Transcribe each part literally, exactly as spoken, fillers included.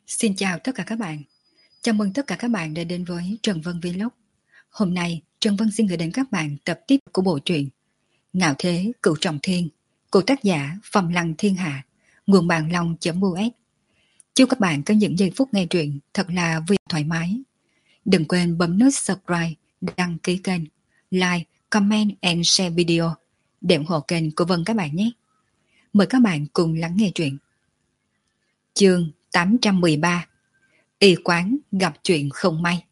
Xin chào tất cả các bạn. Chào mừng tất cả các bạn đã đến với Trần Vân Vlog. Hôm nay, Trần Vân xin gửi đến các bạn tập tiếp của bộ truyện Ngạo Thế Cửu Trọng Thiên của tác giả Phong Lăng Thiên Hạ, nguồn bàn long.us. Chúc các bạn có những giây phút nghe truyện thật là vui thoải mái. Đừng quên bấm nút subscribe, đăng ký kênh, like, comment and share video để ủng hộ kênh của Vân các bạn nhé. Mời các bạn cùng lắng nghe truyện. Chương tám trăm mười ba. Y quán gặp chuyện không may.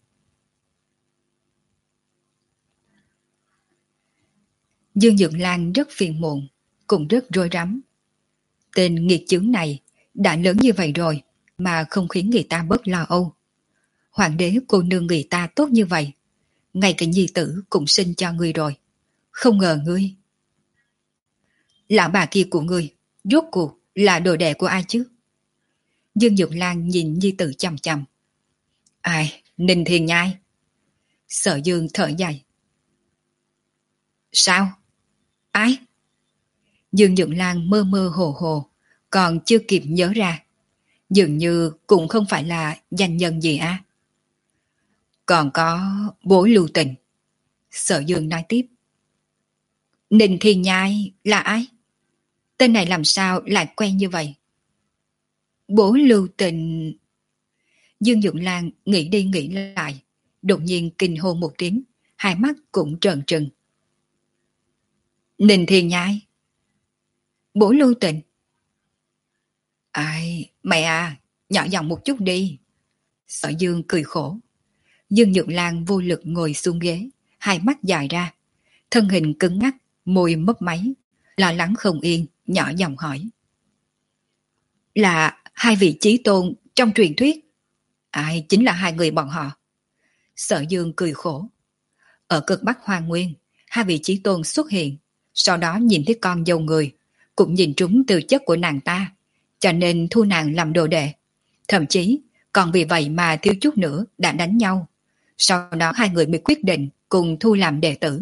Dương Nhượng Lan rất phiền muộn, cũng rất rối rắm. Tên nghiệt chướng này đã lớn như vậy rồi mà không khiến người ta bớt lo âu. Hoàng đế cô nương người ta tốt như vậy, ngay cả nhi tử cũng sinh cho ngươi rồi. Không ngờ ngươi... Lão bà kia của ngươi, rốt cuộc là đồ đệ của ai chứ? Dương Nhượng Lan nhìn nhi tử chằm chằm. Ai, Ninh Thiên Nhai. Sở Dương thở dài. Sao? Ai? Dương Nhượng Lan mơ mơ hồ hồ, còn chưa kịp nhớ ra. Dường như cũng không phải là danh nhân gì á. Còn có bố Lưu Tình. Sở Dương nói tiếp. Ninh Thiên Nhai là ai? Tên này làm sao lại quen như vậy? Bố Lưu Tình... Dương Nhượng Lan nghĩ đi nghĩ lại, đột nhiên kinh hô một tiếng, hai mắt cũng trợn trừng. Ninh Thiên Nhai? Bố Lưu Tình? Ai, mẹ à, nhỏ giọng một chút đi. Sở Dương cười khổ. Dương Nhượng Lan vô lực ngồi xuống ghế, hai mắt dài ra, thân hình cứng ngắc, môi mấp máy, lo lắng không yên, nhỏ giọng hỏi. Là hai vị chí tôn trong truyền thuyết? Ai chính là hai người bọn họ? Sở Dương cười khổ. Ở cực Bắc Hoa Nguyên, hai vị chí tôn xuất hiện, sau đó nhìn thấy con dâu người, cũng nhìn trúng tư chất của nàng ta, cho nên thu nàng làm đồ đệ. Thậm chí, còn vì vậy mà thiếu chút nữa đã đánh nhau. Sau đó hai người mới quyết định cùng thu làm đệ tử.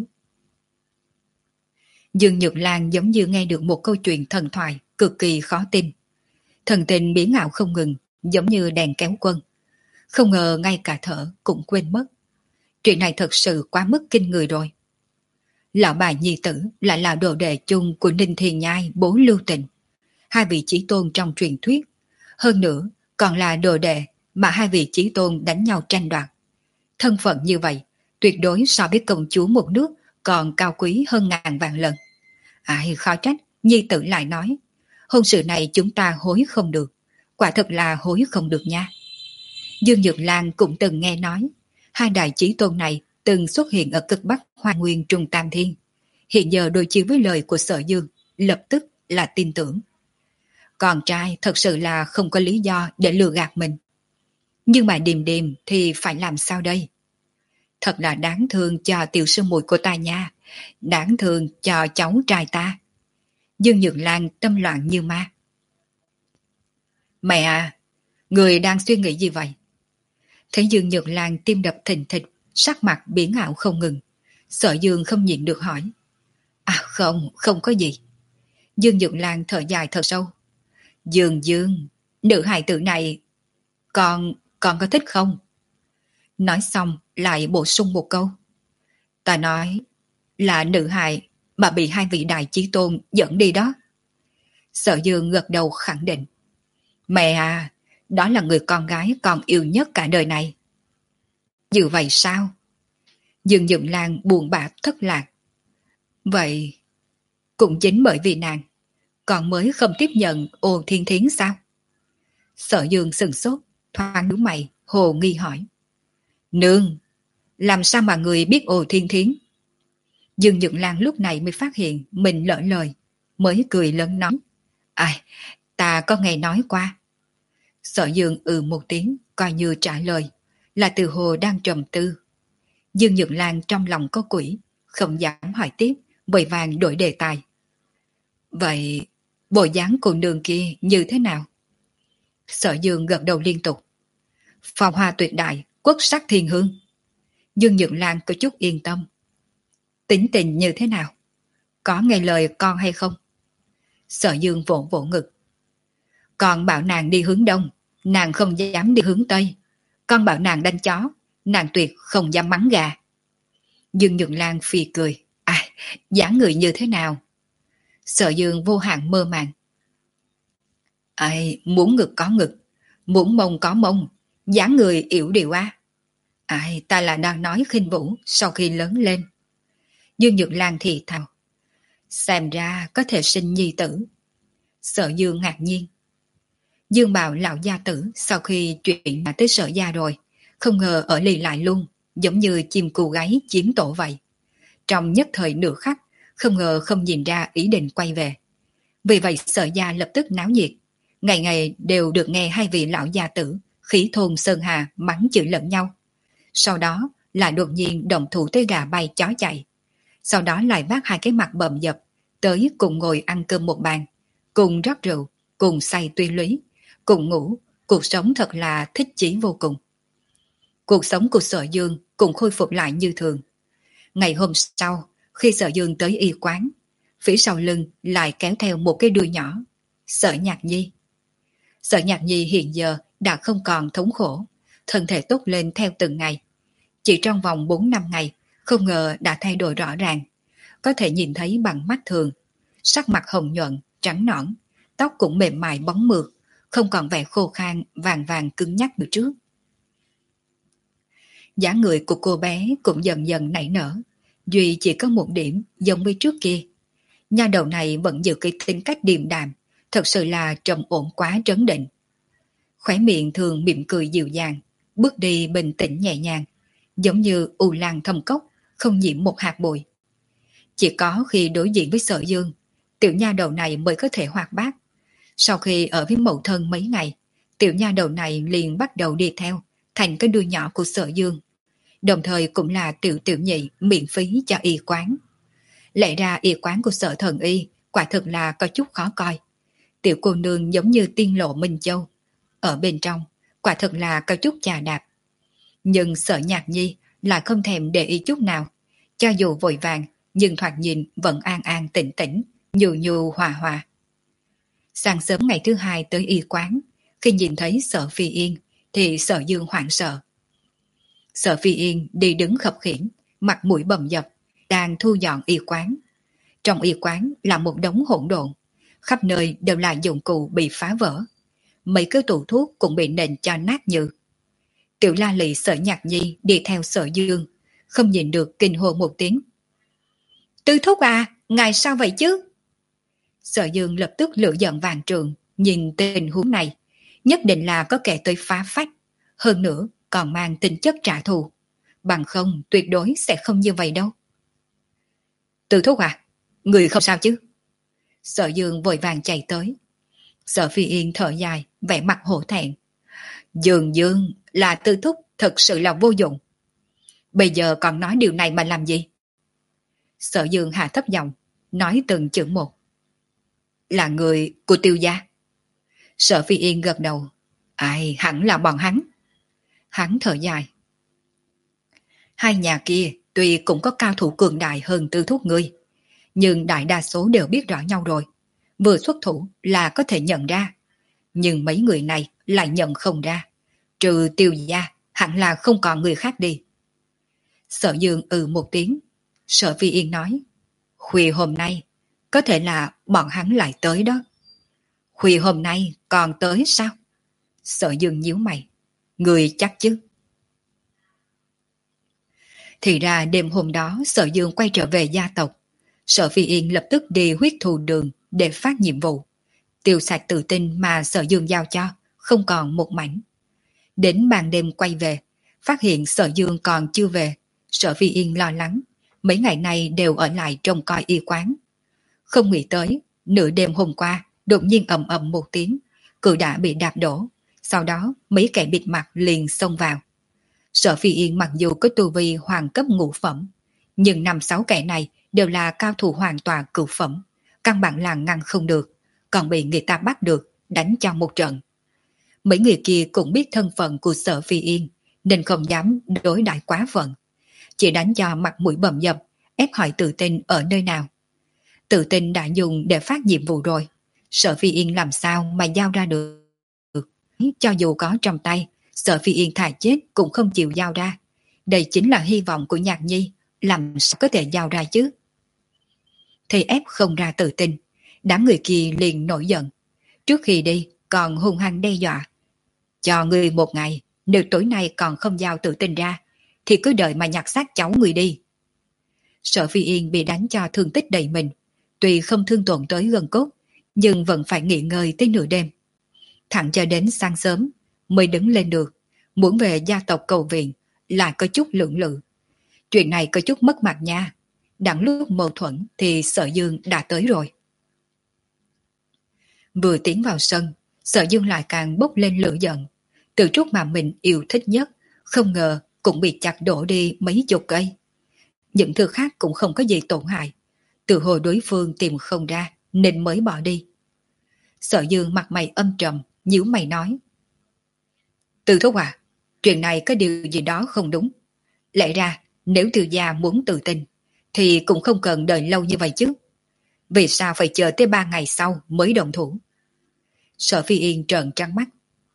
Dương Nhược Lan giống như nghe được một câu chuyện thần thoại cực kỳ khó tin. Thần tình biến ảo không ngừng, giống như đèn kéo quân. Không ngờ ngay cả thở cũng quên mất. Chuyện này thật sự quá mức kinh người rồi. Lão bà nhi tử lại là đồ đệ chung của Ninh Thiên Nhai bố Lưu Tình, hai vị chí tôn trong truyền thuyết. Hơn nữa còn là đồ đệ mà hai vị chí tôn đánh nhau tranh đoạt. Thân phận như vậy tuyệt đối so với công chúa một nước còn cao quý hơn ngàn vạn lần. Ai khó trách nhi tử lại nói hôn sự này chúng ta hối không được. Quả thật là hối không được nha. Dương Nhược Lan cũng từng nghe nói hai đại chí tôn này từng xuất hiện ở cực Bắc Hoa Nguyên Trung Tam Thiên. Hiện giờ đối chiếu với lời của Sở Dương, lập tức là tin tưởng. Con trai thật sự là không có lý do để lừa gạt mình. Nhưng mà Điềm Điềm thì phải làm sao đây? Thật là đáng thương cho tiểu sư muội của ta nha. Đáng thương cho cháu trai ta. Dương Nhược Lan tâm loạn như ma. Mẹ à, người đang suy nghĩ gì vậy? Thấy Dương Nhược Lan tim đập thình thịch, sắc mặt biến ảo không ngừng. Sở Dương không nhịn được hỏi. À không, không có gì. Dương Nhược Lan thở dài thật sâu. Dương Dương, nữ hài tử này, con, con có thích không? Nói xong lại bổ sung một câu. Ta nói là nữ hài mà bị hai vị đại chí tôn dẫn đi đó. Sở Dương gật đầu khẳng định. Mẹ à, đó là người con gái con yêu nhất cả đời này. Như vậy sao? Dương Nhượng Lan buồn bã thất lạc. Vậy cũng chính bởi vì nàng, con mới không tiếp nhận Ô Thiên Thiến sao? Sở Dương sừng sốt, thoáng nhíu mày, hồ nghi hỏi. Nương, làm sao mà người biết Ô Thiên Thiến? Dương Nhượng Lan lúc này mới phát hiện mình lỡ lời, mới cười lớn nói. Ai, ta có nghe nói qua. Sở Dương ừ một tiếng, coi như trả lời, là từ hồ đang trầm tư. Dương Nhượng Lan trong lòng có quỷ, không dám hỏi tiếp, vội vàng đổi đề tài. Vậy, bộ dáng cô nương kia như thế nào? Sở Dương gật đầu liên tục. Phong hoa tuyệt đại, quốc sắc thiên hương. Dương Nhượng Lan có chút yên tâm. Tính tình như thế nào? Có nghe lời con hay không? Sở Dương vỗ vỗ ngực. Con bảo nàng đi hướng đông, Nàng không dám đi hướng Tây. Con bảo nàng đánh chó, nàng tuyệt không dám mắng gà. Dương Nhược Lan phì cười. À, dáng người như thế nào? Sở Dương vô hạn mơ màng. Ai, muốn ngực có ngực, muốn mông có mông, dáng người yểu điệu á. Ai, ta là đang nói khinh vũ sau khi lớn lên. Dương Nhược Lan thì thào. Xem ra có thể sinh nhi tử. Sở Dương ngạc nhiên. Dương Bảo lão gia tử sau khi chuyện đã tới Sở gia rồi, không ngờ ở lì lại luôn, giống như chim cù gáy chiếm tổ vậy. Trong nhất thời nửa khắc, không ngờ không nhìn ra ý định quay về. Vì vậy Sở gia lập tức náo nhiệt, ngày ngày đều được nghe hai vị lão gia tử khí thôn sơn hà mắng chửi lẫn nhau. Sau đó lại đột nhiên động thủ tới gà bay chó chạy. Sau đó lại vác hai cái mặt bầm dập tới cùng ngồi ăn cơm một bàn, cùng rót rượu, cùng say tuy lý, cùng ngủ. Cuộc sống thật là thích chí vô cùng. Cuộc sống của Sở Dương cũng khôi phục lại như thường. Ngày hôm sau, khi Sở Dương tới y quán, phía sau lưng lại kéo theo một cái đuôi nhỏ. Sở Nhạc Nhi. Sở Nhạc Nhi hiện giờ đã không còn thống khổ, thân thể tốt lên theo từng ngày. Chỉ trong vòng bốn năm ngày, không ngờ đã thay đổi rõ ràng. Có thể nhìn thấy bằng mắt thường. Sắc mặt hồng nhuận, trắng nõn, tóc cũng mềm mại bóng mượt, không còn vẻ khô khan, vàng vàng cứng nhắc như trước. Dáng người của cô bé cũng dần dần nảy nở. Duy chỉ có một điểm giống với trước kia. Nha đầu này vẫn giữ cái tính cách điềm đạm, thật sự là trầm ổn quá trấn định. Khóe miệng thường mỉm cười dịu dàng, bước đi bình tĩnh nhẹ nhàng, giống như u lan thâm cốc, không nhiễm một hạt bụi. Chỉ có khi đối diện với Sở Dương, tiểu nha đầu này mới có thể hoạt bát. Sau khi ở với mẫu thân mấy ngày, tiểu nha đầu này liền bắt đầu đi theo, thành cái đuôi nhỏ của Sở Dương. Đồng thời cũng là tiểu tiểu nhị miễn phí cho y quán. Lẽ ra y quán của Sở Thần Y quả thực là có chút khó coi. Tiểu cô nương giống như tiên lộ Minh Châu. Ở bên trong, quả thực là có chút chà đạp. Nhưng Sở Nhạc Nhi lại không thèm để ý chút nào. Cho dù vội vàng, nhưng thoạt nhìn vẫn an an tĩnh tĩnh, nhu nhu hòa hòa. Sáng sớm ngày thứ hai tới y quán, khi nhìn thấy Sở Phi Yên, thì Sở Dương hoảng sợ. Sở Phi Yên đi đứng khập khiễng, mặt mũi bầm dập, đang thu dọn y quán. Trong y quán là một đống hỗn độn, khắp nơi đều là dụng cụ bị phá vỡ. Mấy cái tủ thuốc cũng bị nện cho nát nhừ. Tiểu La Lị Sở Nhạc Nhi đi theo Sở Dương, không nhìn được kinh hô một tiếng. Tư thúc à, ngài sao vậy chứ? Sở Dương lập tức lửa giận vàng trường, nhìn tình huống này, nhất định là có kẻ tới phá phách, hơn nữa còn mang tính chất trả thù. Bằng không tuyệt đối sẽ không như vậy đâu. Tư thúc à, người không sao chứ? Sở Dương vội vàng chạy tới. Sở Phi Yên thở dài, vẻ mặt hổ thẹn. Dương Dương là Tư thúc thật sự là vô dụng. Bây giờ còn nói điều này mà làm gì? Sở Dương hạ thấp giọng, nói từng chữ một. Là người của Tiêu gia. Sở Phi Yên gật đầu. Ai, hẳn là bọn hắn. Hắn thở dài. Hai nhà kia tuy cũng có cao thủ cường đại hơn Tư thúc ngươi, nhưng đại đa số đều biết rõ nhau rồi. Vừa xuất thủ là có thể nhận ra. Nhưng mấy người này lại nhận không ra. Trừ Tiêu gia, hẳn là không còn người khác đi. Sở Dương ừ một tiếng. Sở Phi Yên nói. Khuya hôm nay, có thể là bọn hắn lại tới đó. Khuya hôm nay còn tới sao? Sở Dương nhíu mày. Người chắc chứ? Thì ra đêm hôm đó Sở Dương quay trở về gia tộc. Sở Phi Yên lập tức đi huyết thù đường để phát nhiệm vụ. Tiêu sạch tự tin mà Sở Dương giao cho, không còn một mảnh. Đến ban đêm quay về, phát hiện Sở Dương còn chưa về. Sở Phi Yên lo lắng, mấy ngày nay đều ở lại trông coi y quán. Không nghĩ tới, nửa đêm hôm qua, đột nhiên ầm ầm một tiếng, cửa đã bị đạp đổ. Sau đó, mấy kẻ bịt mặt liền xông vào. Sở Phi Yên mặc dù có tu vi hoàng cấp ngũ phẩm, nhưng năm sáu kẻ này đều là cao thủ hoàn toàn cửu phẩm, căn bản là ngăn không được, còn bị người ta bắt được, đánh cho một trận. Mấy người kia cũng biết thân phận của Sở Phi Yên, nên không dám đối đãi quá phận, chỉ đánh cho mặt mũi bầm dập, ép hỏi tự tin ở nơi nào. Tự tin đã dùng để phát nhiệm vụ rồi, Sở Phi Yên làm sao mà giao ra được. cho dù có trong tay, Sở Phi Yên thà chết cũng không chịu giao ra. Đây chính là hy vọng của Nhạc Nhi, làm sao có thể giao ra chứ? Thì ép không ra tự tin, đám người kia liền nổi giận. Trước khi đi còn hung hăng đe dọa. Cho người một ngày, nếu tối nay còn không giao tự tin ra, thì cứ đợi mà nhặt xác cháu người đi. Sở Phi Yên bị đánh cho thương tích đầy mình, tuy không thương tổn tới gần cốt, nhưng vẫn phải nghỉ ngơi tới nửa đêm. Thẳng cho đến sáng sớm mới đứng lên được, muốn về gia tộc cầu viện lại có chút lưỡng lự. Chuyện này có chút mất mặt nha. Đặng lúc mâu thuẫn thì Sở Dương đã tới rồi. Vừa tiến vào sân, Sở Dương lại càng bốc lên lửa giận. Từ trúc mà mình yêu thích nhất, không ngờ cũng bị chặt đổ đi mấy chục cây. Những thứ khác cũng không có gì tổn hại. Từ hồi đối phương tìm không ra nên mới bỏ đi. Sở Dương mặt mày âm trầm, nhíu mày nói: Từ thúc à, chuyện này có điều gì đó không đúng. Lẽ ra nếu Từ gia muốn tự tin thì cũng không cần đợi lâu như vậy chứ. Vì sao phải chờ tới ba ngày sau mới động thủ? Sở Phi Yên trợn trắng mắt.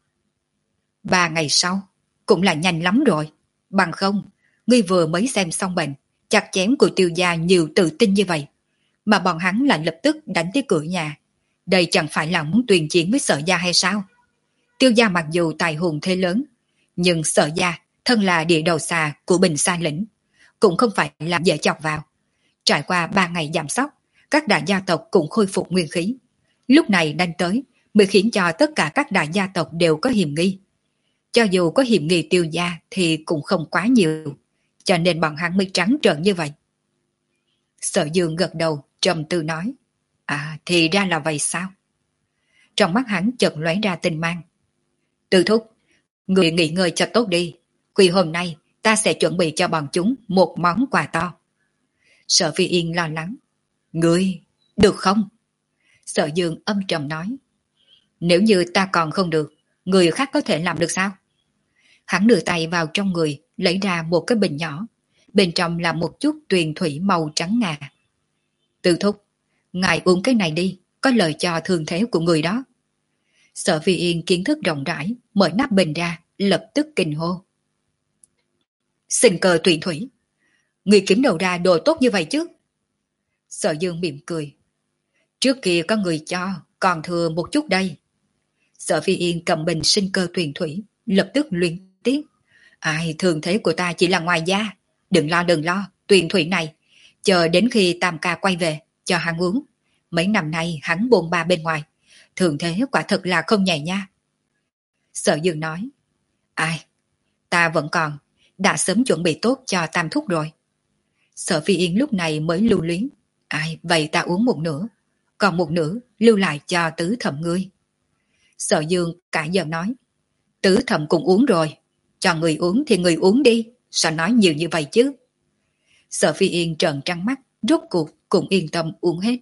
Ba ngày sau cũng là nhanh lắm rồi. Bằng không, ngươi vừa mới xem xong bệnh, chặt chém của Tiêu gia nhiều tự tin như vậy, mà bọn hắn lại lập tức đánh tới cửa nhà. Đây chẳng phải là muốn tuyên chiến với Sở gia hay sao? Tiêu gia mặc dù tài hùng thế lớn, nhưng Sở gia thân là địa đầu xà của Bình Sa lĩnh, cũng không phải là dễ chọc vào. Trải qua ba ngày giảm sóc, các đại gia tộc cũng khôi phục nguyên khí. Lúc này đánh tới mới khiến cho tất cả các đại gia tộc đều có hiểm nghi. Cho dù có hiểm nghi Tiêu gia thì cũng không quá nhiều, cho nên bọn hắn mới trắng trợn như vậy. Sở Dương gật đầu trầm tư nói: À, thì ra là vậy sao? Trong mắt hắn chợt lóe ra tinh mang. Từ thúc, người nghỉ ngơi cho tốt đi. Vì hôm nay ta sẽ chuẩn bị cho bọn chúng một món quà to. Sở Phi Yên lo lắng. Ngươi, được không? Sở Dương âm trầm nói. Nếu như ta còn không được, người khác có thể làm được sao? Hắn đưa tay vào trong người, lấy ra một cái bình nhỏ. Bên trong là một chút tuyền thủy màu trắng ngà. Từ thúc, ngài uống cái này đi, có lợi cho thương thế của người đó. Sở Phi Yên kiến thức rộng rãi, mở nắp bình ra, lập tức kinh hô. Sinh cơ tuyền thủy, người kiếm đầu ra đồ tốt như vậy chứ? Sở Dương mỉm cười. Trước kia có người cho, còn thừa một chút đây. Sở Phi Yên cầm bình sinh cơ tuyền thủy, lập tức luyến tiếc. Ai, thường thế của ta chỉ là ngoài da. Đừng lo đừng lo, tuyền thủy này, chờ đến khi Tam ca quay về, cho hắn uống. Mấy năm nay hắn bồn ba bên ngoài, thường thế quả thật là không nhẹ nha. Sở Dương nói. Ai, ta vẫn còn, đã sớm chuẩn bị tốt cho Tam thúc rồi. Sở Phi Yên lúc này mới lưu luyến. Ai, vậy ta uống một nửa, còn một nửa lưu lại cho tứ thẩm ngươi. Sở Dương cả giận nói. Tứ thẩm cũng uống rồi, cho người uống thì người uống đi, sao nói nhiều như vậy chứ? Sở Phi Yên trợn trắng mắt, rốt cuộc cũng yên tâm uống hết.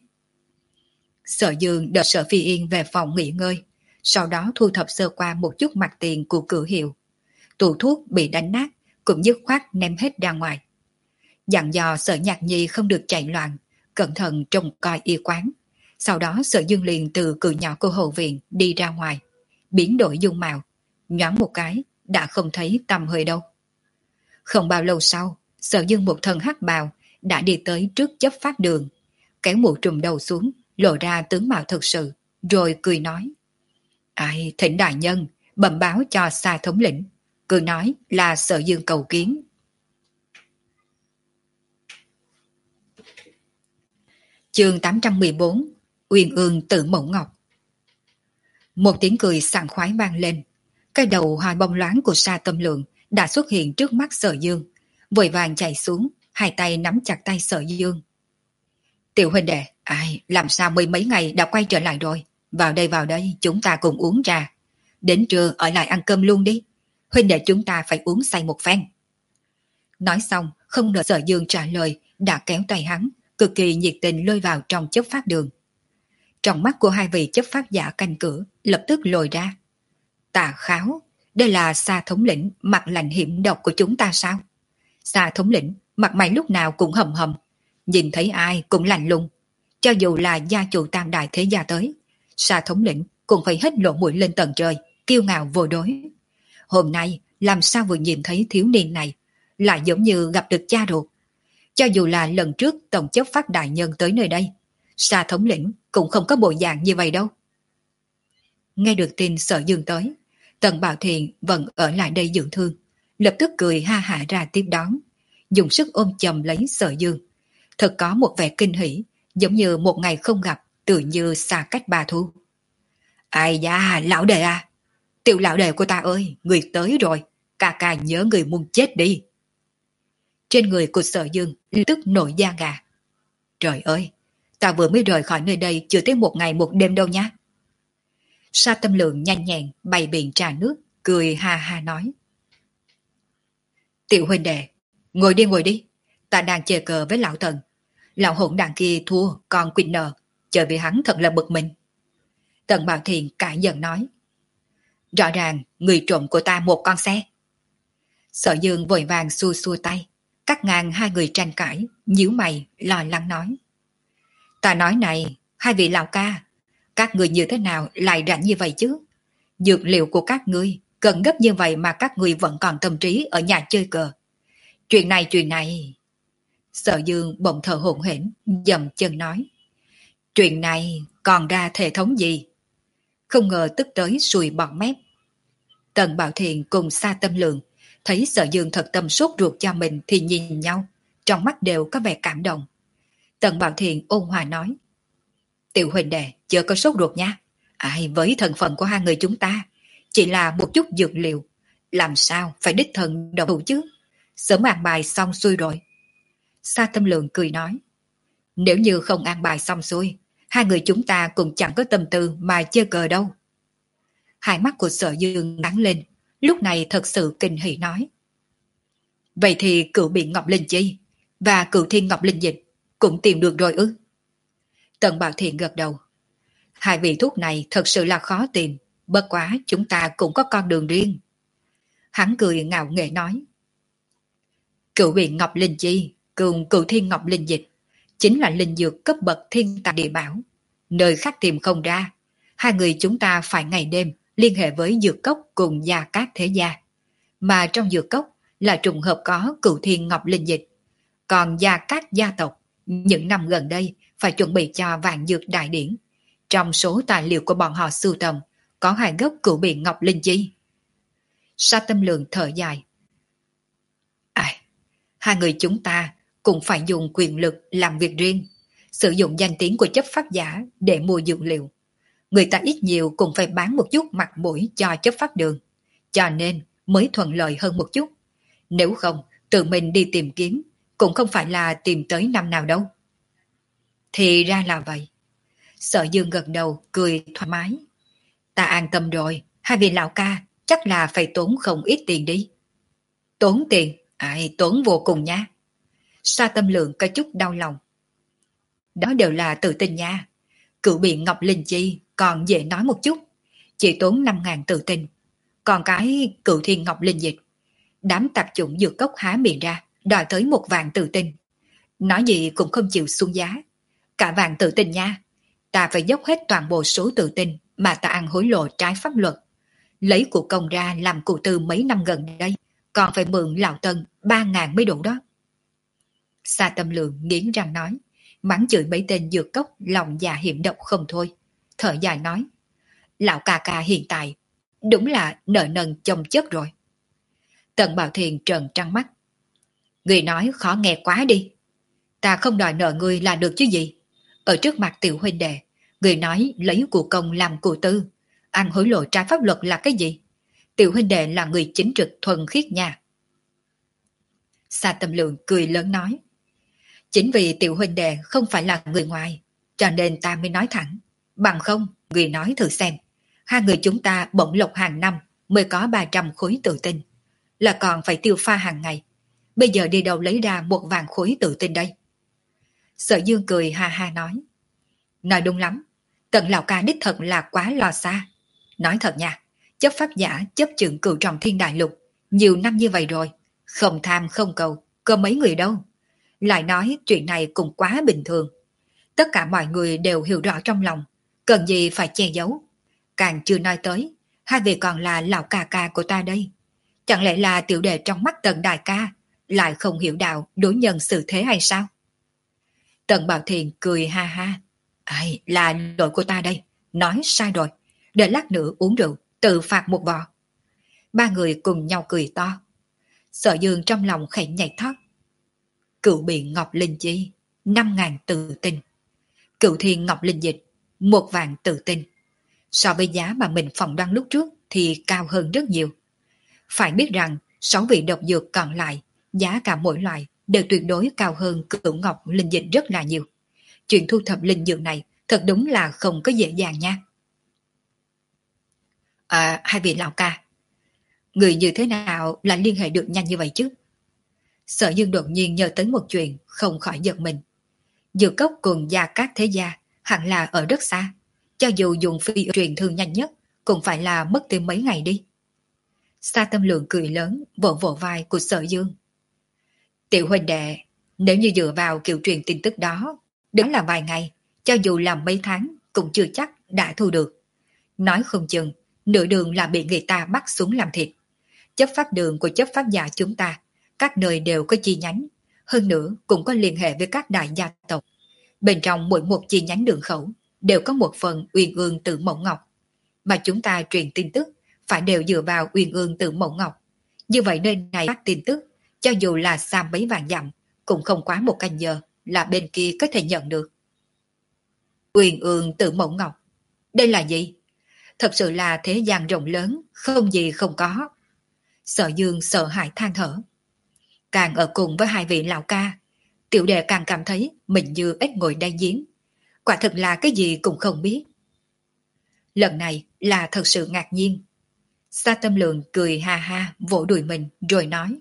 Sở Dương đợi Sở Phi Yên về phòng nghỉ ngơi, sau đó thu thập sơ qua một chút mặt tiền của cửa hiệu. Tủ thuốc bị đánh nát, cũng dứt khoát ném hết ra ngoài. Dặn dò Sở Nhạc Nhi không được chạy loạn, cẩn thận trông coi y quán. Sau đó Sở Dương liền từ cửa nhỏ của hậu viện đi ra ngoài, biến đổi dung mạo, nhoáng một cái đã không thấy tầm hơi đâu. Không bao lâu sau, Sở Dương một thân hắc bào đã đi tới trước chấp pháp đường, kéo mũ trùm đầu xuống, lộ ra tướng mạo thực sự, rồi cười nói. Ai, thỉnh đại nhân, bẩm báo cho Sa thống lĩnh, cứ nói là Sở Dương cầu kiến. Chương tám trăm mười bốn, Uyên Ương Tử Mẫu Ngọc. Một tiếng cười sảng khoái vang lên, cái đầu hoa bông loáng của Sa Tâm Lượng đã xuất hiện trước mắt Sở Dương, vội vàng chạy xuống, hai tay nắm chặt tay Sở Dương. Tiểu huynh đệ, ai, làm sao mới mấy ngày đã quay trở lại rồi? Vào đây vào đây, chúng ta cùng uống trà. Đến trưa ở lại ăn cơm luôn đi. Huynh đệ chúng ta phải uống say một phen. Nói xong, không đợi Sở Dương trả lời, đã kéo tay hắn, cực kỳ nhiệt tình lôi vào trong chấp pháp đường. Trong mắt của hai vị chấp pháp giả canh cửa, lập tức lồi ra. Tà kháo, đây là Sa thống lĩnh mặt lạnh hiểm độc của chúng ta sao? Sa thống lĩnh, mặt mày lúc nào cũng hầm hầm, nhìn thấy ai cũng lạnh lùng. Cho dù là gia chủ tam đại thế gia tới, Sa thống lĩnh cũng phải hết lộ mũi lên tầng trời, kiêu ngạo vô đối. Hôm nay làm sao vừa nhìn thấy thiếu niên này, lại giống như gặp được cha ruột. Cho dù là lần trước tổng chấp phát đại nhân tới nơi đây, Sa thống lĩnh cũng không có bộ dạng như vậy đâu. Nghe được tin Sở Dương tới, Tần Bảo Thiện vẫn ở lại đây dưỡng thương, lập tức cười ha hả ra tiếp đón, dùng sức ôm chầm lấy Sở Dương. Thật có một vẻ kinh hỉ, giống như một ngày không gặp, tự như xa cách ba thu. Ai da, lão đệ à, tiểu lão đệ của ta ơi, người tới rồi, ca ca nhớ người muốn chết đi. Trên người của Sở Dương lập tức nổi da gà. Trời ơi, ta vừa mới rời khỏi nơi đây chưa tới một ngày một đêm đâu nhá. Sa Tâm Lượng nhanh nhẹn bày biện trà nước, cười ha ha nói. Tiểu huynh đệ, ngồi đi ngồi đi, ta đang chơi cờ với lão Tần. Lão hỗn đàn kia thua còn quỵt nợ, chờ vì hắn thật là bực mình. Tần Bảo Thiện cãi giận nói. Rõ ràng người trộm của ta một con xe. Sở Dương vội vàng xua xua tay, cắt ngang hai người tranh cãi, nhíu mày lo lắng nói. Ta nói này, hai vị lão ca, các người như thế nào lại rảnh như vậy chứ? Dược liệu của các ngươi cần gấp như vậy mà các ngươi vẫn còn tâm trí ở nhà chơi cờ. Chuyện này chuyện này. Sở Dương bỗng thở hổn hển, dậm chân nói. Chuyện này còn ra hệ thống gì? Không ngờ tức tới sùi bọt mép. Tần Bảo Thiện cùng Sa Tâm Lượng thấy Sở Dương thật tâm sốt ruột cho mình thì nhìn nhau, trong mắt đều có vẻ cảm động. Tần Bảo Thiện ôn hòa nói. Tiểu huynh đệ, chưa có sốt ruột nha. Ai với thân phận của hai người chúng ta, chỉ là một chút dược liệu, làm sao phải đích thân động thủ chứ? Sớm an bài xong xuôi rồi. Sa Tâm Lượng cười nói. Nếu như không an bài xong xuôi, hai người chúng ta cũng chẳng có tâm tư mà chơi cờ đâu. Hai mắt của Sở Dương sáng lên, lúc này thật sự kinh hỉ nói. Vậy thì cửu biện Ngọc Linh Chi và cửu thiên Ngọc Linh Dịch cũng tìm được rồi ư? Tần Bảo Thiện gật đầu. Hai vị thuốc này thật sự là khó tìm, bất quá chúng ta cũng có con đường riêng. Hắn cười ngạo nghễ nói. Cửu biện Ngọc Linh Chi cùng cửu thiên Ngọc Linh Dịch chính là linh dược cấp bậc thiên tài địa bảo. Nơi khác tìm không ra, hai người chúng ta phải ngày đêm liên hệ với dược cốc cùng Gia Cát Thế Gia. Mà trong dược cốc là trùng hợp có cửu thiên Ngọc Linh Dịch. Còn Gia Cát gia tộc, những năm gần đây phải chuẩn bị cho vạn dược đại điển. Trong số tài liệu của bọn họ sưu tầm, có hai gốc cửu biện Ngọc Linh Chi. Sa Tâm Lượng thở dài. À, hai người chúng ta cũng phải dùng quyền lực làm việc riêng, sử dụng danh tiếng của chấp pháp giả để mua dược liệu. Người ta ít nhiều cũng phải bán một chút mặt mũi cho chấp pháp đường, cho nên mới thuận lợi hơn một chút. Nếu không, tự mình đi tìm kiếm, cũng không phải là tìm tới năm nào đâu. Thì ra là vậy. Sở Dương gật đầu, cười thoải mái. Ta an tâm rồi, hai vị lão ca chắc là phải tốn không ít tiền đi. Tốn tiền? Ai, tốn vô cùng nha. Sa Tâm Lượng có chút đau lòng. Đó đều là tự tin nha. Cửu biện Ngọc Linh Chi còn dễ nói một chút, chỉ tốn năm ngàn tự tin. Còn cái cửu thiên Ngọc Linh Dịch, đám tạp chủng dược cốc há miệng ra, đòi tới một vạn tự tin. Nói gì cũng không chịu xuống giá. Cả vạn tự tin nha. Ta phải dốc hết toàn bộ số tự tin mà ta ăn hối lộ trái pháp luật. Lấy của công ra làm cụ tư mấy năm gần đây, còn phải mượn lão Tân ba ngàn mới đủ đó. Sa Tâm Lượng nghiến răng nói, mắng chửi mấy tên dược cốc lòng dạ hiểm độc không thôi. Thở dài nói, lão ca ca hiện tại đúng là nợ nần chồng chất rồi. Tần Bảo Thiền trợn trăng mắt. Người nói khó nghe quá đi. Ta không đòi nợ ngươi là được chứ gì. Ở trước mặt tiểu huynh đệ, người nói lấy của công làm của tư, ăn hối lộ trái pháp luật là cái gì? Tiểu huynh đệ là người chính trực thuần khiết nha. Sa Tâm Lượng cười lớn nói, chính vì tiểu huynh đệ không phải là người ngoài, cho nên ta mới nói thẳng. Bằng không, người nói thử xem, hai người chúng ta bổng lộc hàng năm mới có ba trăm khối tự tin, là còn phải tiêu pha hàng ngày. Bây giờ đi đâu lấy ra một vạn khối tự tin đây? Sở Dương cười ha ha nói, nói đúng lắm, Tần lão ca đích thật là quá lo xa. Nói thật nha, chấp pháp giả chấp trưởng cửu trọng thiên đại lục nhiều năm như vậy rồi, không tham không cầu, có mấy người đâu. Lại nói chuyện này cũng quá bình thường. Tất cả mọi người đều hiểu rõ trong lòng, cần gì phải che giấu. Càng chưa nói tới, hai vị còn là lão ca ca của ta đây. Chẳng lẽ là tiểu đệ trong mắt Tần đại ca lại không hiểu đạo đối nhân xử thế hay sao? Tần Bảo Thiền cười ha ha. Ai, là lỗi của ta đây, nói sai rồi. Để lát nữa uống rượu, tự phạt một vò. Ba người cùng nhau cười to. Sở Dương trong lòng khẽ nhảy thoát. Cựu biện ngọc linh chi, năm ngàn tự tinh. Cựu thiên ngọc linh dịch, một vạn tự tinh. So với giá mà mình phỏng đoán lúc trước thì cao hơn rất nhiều. Phải biết rằng sáu vị độc dược còn lại, giá cả mỗi loại đều tuyệt đối cao hơn cựu ngọc linh dịch rất là nhiều. Chuyện thu thập linh dược này thật đúng là không có dễ dàng nha. À, hai vị lão ca, người như thế nào là liên hệ được nhanh như vậy chứ? Sở Dương đột nhiên nhớ tới một chuyện, không khỏi giật mình. Dược cốc cùng gia các thế gia hẳn là ở rất xa. Cho dù dùng phi truyền thương nhanh nhất cũng phải là mất thêm mấy ngày đi. Sa Tâm Lượng cười lớn, vỗ vỗ vai của Sở Dương. Tiểu huynh đệ, nếu như dựa vào kiểu truyền tin tức đó, đứng là vài ngày, cho dù làm mấy tháng cũng chưa chắc đã thu được. Nói không chừng, nửa đường là bị người ta bắt xuống làm thịt. Chấp pháp đường của chấp pháp giả chúng ta, các nơi đều có chi nhánh, hơn nữa cũng có liên hệ với các đại gia tộc. Bên trong mỗi một chi nhánh đường khẩu đều có một phần Uyên Ương Tử Mẫu Ngọc, mà chúng ta truyền tin tức phải đều dựa vào Uyên Ương Tử Mẫu Ngọc. Như vậy nơi này phát tin tức, cho dù là xa mấy vạn dặm, cũng không quá một canh giờ là bên kia có thể nhận được. Uyên Ương Tử Mẫu Ngọc, đây là gì? Thật sự là thế gian rộng lớn, không gì không có. Sở Dương sợ hãi than thở. Càng ở cùng với hai vị lão ca, tiểu đệ càng cảm thấy mình như ếch ngồi đáy giếng. Quả thực là cái gì cũng không biết. Lần này là thật sự ngạc nhiên. Sa Tâm Lượng cười ha ha vỗ đùi mình rồi nói.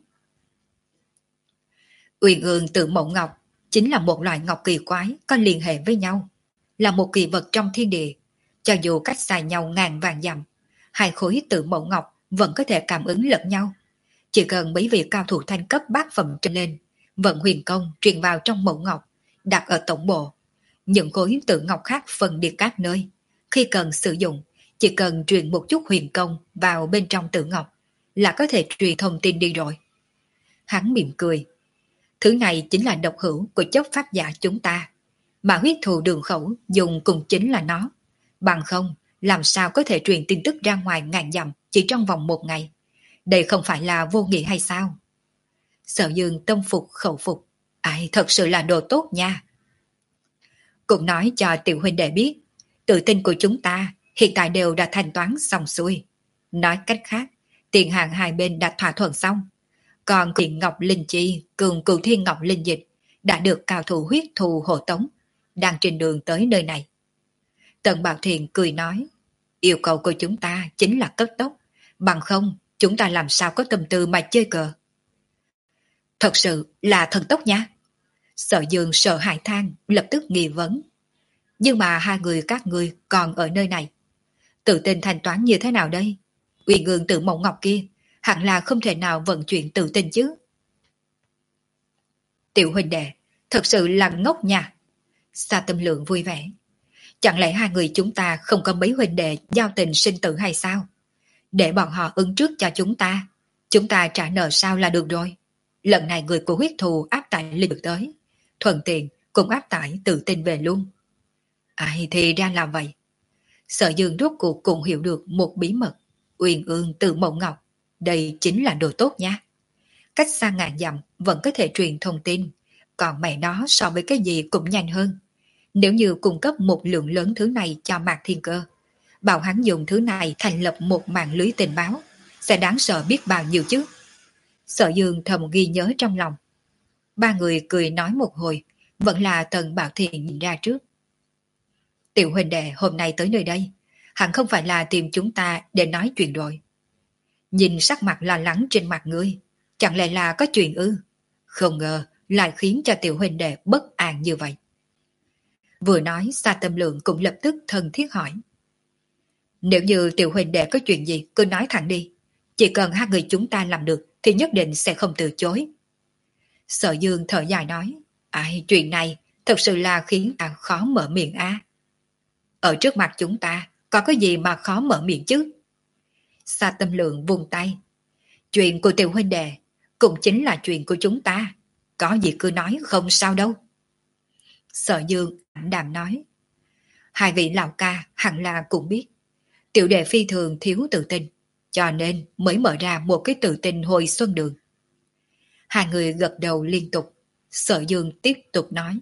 Uyên Ương Tử Mẫu Ngọc chính là một loại ngọc kỳ quái có liên hệ với nhau. Là một kỳ vật trong thiên địa. Cho dù cách xa nhau ngàn vạn dặm, hai khối Tử Mẫu Ngọc vẫn có thể cảm ứng lẫn nhau. Chỉ cần mấy vị cao thủ thanh cấp bát phẩm trở lên, vận huyền công truyền vào trong Mẫu Ngọc, đặt ở tổng bộ. Những khối Tử Ngọc khác phân đi các nơi. Khi cần sử dụng, chỉ cần truyền một chút huyền công vào bên trong Tử Ngọc là có thể truyền thông tin đi rồi. Hắn mỉm cười. Thứ này chính là độc hữu của chấp pháp giả chúng ta, mà huyết thù đường khẩu dùng cùng chính là nó. Bằng không, làm sao có thể truyền tin tức ra ngoài ngàn dặm chỉ trong vòng một ngày. Đây không phải là vô nghĩa hay sao? Sở Dương tâm phục khẩu phục. Ai, thật sự là đồ tốt nha. Cũng nói cho tiểu huynh đệ biết, tự tin của chúng ta hiện tại đều đã thanh toán xong xuôi. Nói cách khác, tiền hàng hai bên đã thỏa thuận xong. Còn tiền Ngọc Linh Chi cùng Cửu Thiên Ngọc Linh Dịch đã được cao thủ huyết thù hộ tống, đang trên đường tới nơi này. Tần Bảo Thiền cười nói, yêu cầu của chúng ta chính là cấp tốc, bằng không chúng ta làm sao có tâm tư mà chơi cờ. Thật sự là thần tốc nha. Sở Dương sợ hãi than, lập tức nghi vấn. Nhưng mà hai người các ngươi còn ở nơi này, tự tin thanh toán như thế nào đây? Uyên Ương Tử Mẫu Ngọc kia hẳn là không thể nào vận chuyển tự tin chứ. Tiểu huynh đệ, thật sự là ngốc nha. Sa Tâm Lượng vui vẻ. Chẳng lẽ hai người chúng ta không có mấy huynh đệ giao tình sinh tử hay sao? Để bọn họ ứng trước cho chúng ta, chúng ta trả nợ sao là được rồi. Lần này người của huyết thù áp tải linh được tới, thuận tiện cũng áp tải tự tin về luôn. Ai thì ra là vậy. Sở Dương rốt cuộc cũng hiểu được một bí mật. Uyên Ương Tử Mẫu Ngọc, đây chính là đồ tốt nha. Cách xa ngàn dặm vẫn có thể truyền thông tin, còn mẹ nó so với cái gì cũng nhanh hơn. Nếu như cung cấp một lượng lớn thứ này cho Mạc Thiên Cơ, bảo hắn dùng thứ này thành lập một mạng lưới tình báo, sẽ đáng sợ biết bao nhiêu chứ. Sở Dương thầm ghi nhớ trong lòng. Ba người cười nói một hồi, vẫn là Tần Bảo Thiện nhìn ra trước. Tiểu huynh đệ hôm nay tới nơi đây, hẳn không phải là tìm chúng ta để nói chuyện rồi. Nhìn sắc mặt lo lắng trên mặt ngươi, chẳng lẽ là có chuyện ư? Không ngờ lại khiến cho tiểu huynh đệ bất an như vậy. Vừa nói, Sa Tâm Lượng cũng lập tức thân thiết hỏi. Nếu như tiểu huynh đệ có chuyện gì cứ nói thẳng đi, chỉ cần hai người chúng ta làm được thì nhất định sẽ không từ chối. Sở Dương thở dài nói, ai, chuyện này thật sự là khiến ta khó mở miệng a. Ở trước mặt chúng ta có cái gì mà khó mở miệng chứ? Sa Tâm Lượng vùng tay. Chuyện của Tiểu huynh đệ cũng chính là chuyện của chúng ta. Có gì cứ nói, không sao đâu. Sở Dương ảm đạm nói. Hai vị lão ca hẳn là cũng biết. Tiểu đệ phi thường thiếu tự tin, cho nên mới mở ra một cái tự tin hồi xuân đường. Hai người gật đầu liên tục. Sở Dương tiếp tục nói.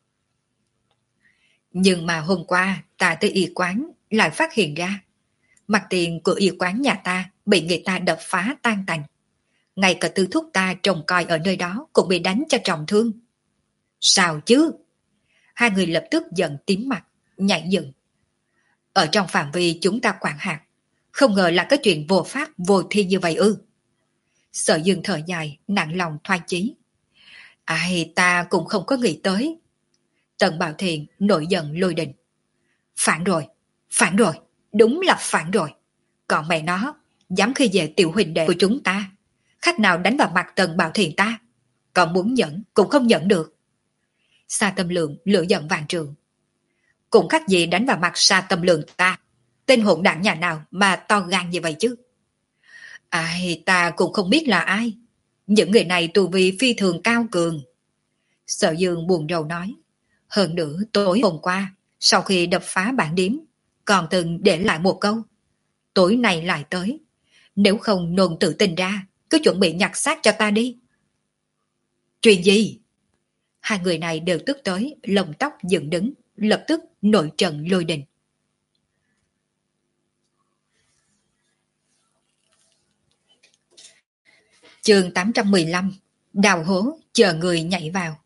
Nhưng mà hôm qua ta tới y quán lại phát hiện ra mặt tiền của y quán nhà ta bị người ta đập phá tan tành. Ngay cả tư thúc ta trông coi ở nơi đó cũng bị đánh cho trọng thương. Sao chứ? Hai người lập tức giận tím mặt, nhảy dựng. Ở trong phạm vi chúng ta quản hạt, không ngờ là cái chuyện vô pháp vô thiên như vậy ư? Sở Dương thở dài, nặng lòng thoái chí. Ai ta cũng không có nghĩ tới. Tần Bảo Thiện nổi giận lôi đình. Phản rồi, phản rồi, đúng là phản rồi. Còn mẹ nó, dám khi về tiểu huynh đệ của chúng ta. Khách nào đánh vào mặt Tần Bảo Thiện ta, còn muốn nhẫn cũng không nhẫn được. Sa Tâm Lượng lửa giận vạn trường. Cũng khác gì đánh vào mặt Sa Tâm Lượng ta. Tên hỗn đảng nhà nào mà to gan như vậy chứ? Ai ta cũng không biết là ai. Những người này tu vi phi thường cao cường. Sở Dương buồn rầu nói. Hơn nữa tối hôm qua, sau khi đập phá bản điếm, còn từng để lại một câu. Tối nay lại tới. Nếu không nôn tự tin ra, cứ chuẩn bị nhặt xác cho ta đi. Chuyện gì? Hai người này đều tức tới, lông tóc dựng đứng, lập tức nổi trận lôi đình. Chương tám trăm mười lăm. Đào hố, chờ người nhảy vào.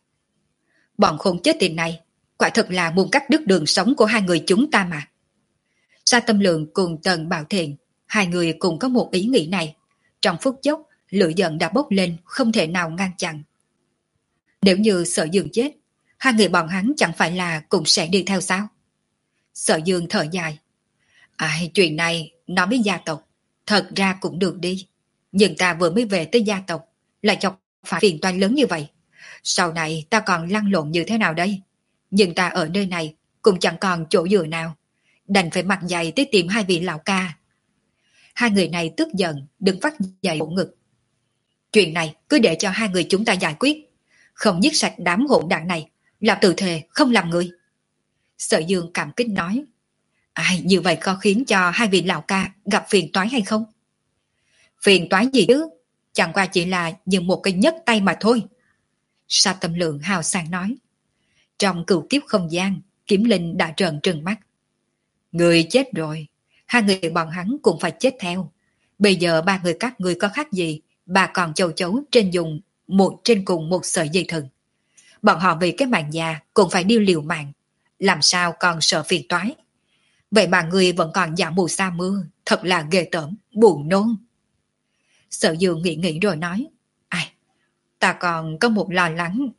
Bọn khốn chết tiền này, quả thật là muốn cắt đứt đường sống của hai người chúng ta mà. Sa Tâm Lượng cùng Tần Bảo Thiện, hai người cùng có một ý nghĩ này. Trong phút chốc, lửa giận đã bốc lên, không thể nào ngăn chặn. Nếu như Sở Dương chết, hai người bọn hắn chẳng phải là cũng sẽ đi theo sao? Sở Dương thở dài. Ai, chuyện này nói với gia tộc, thật ra cũng được đi. Nhưng ta vừa mới về tới gia tộc, lại chọc phải phiền toái lớn như vậy. Sau này ta còn lăn lộn như thế nào đây? Nhưng ta ở nơi này cũng chẳng còn chỗ dựa nào. Đành phải mặt dày tới tìm hai vị lão ca. Hai người này tức giận, đứng phát dậy bộ ngực. Chuyện này cứ để cho hai người chúng ta giải quyết. Không giết sạch đám hỗn đảng này, là tự thề không làm người. Sở Dương cảm kích nói. Ai, như vậy có khiến cho hai vị lão ca gặp phiền toái hay không? Phiền toái gì chứ? Chẳng qua chỉ là như một cái nhấc tay mà thôi. Sa Tâm Lượng hào sảng nói. Trong cửu kiếp không gian, Kiếm Linh đã trợn trừng mắt. Người chết rồi, hai người bọn hắn cũng phải chết theo. Bây giờ ba người các người có khác gì, bà còn châu chấu trên dùng một trên cùng một sợi dây thừng. Bọn họ vì cái mạng già cũng phải điêu liều mạng, làm sao còn sợ phiền toái. Vậy mà người vẫn còn giả mù sa mưa, thật là ghê tởm, buồn nôn. Sở Dương nghĩ nghĩ rồi nói. Ai, ta còn có một lo lắng.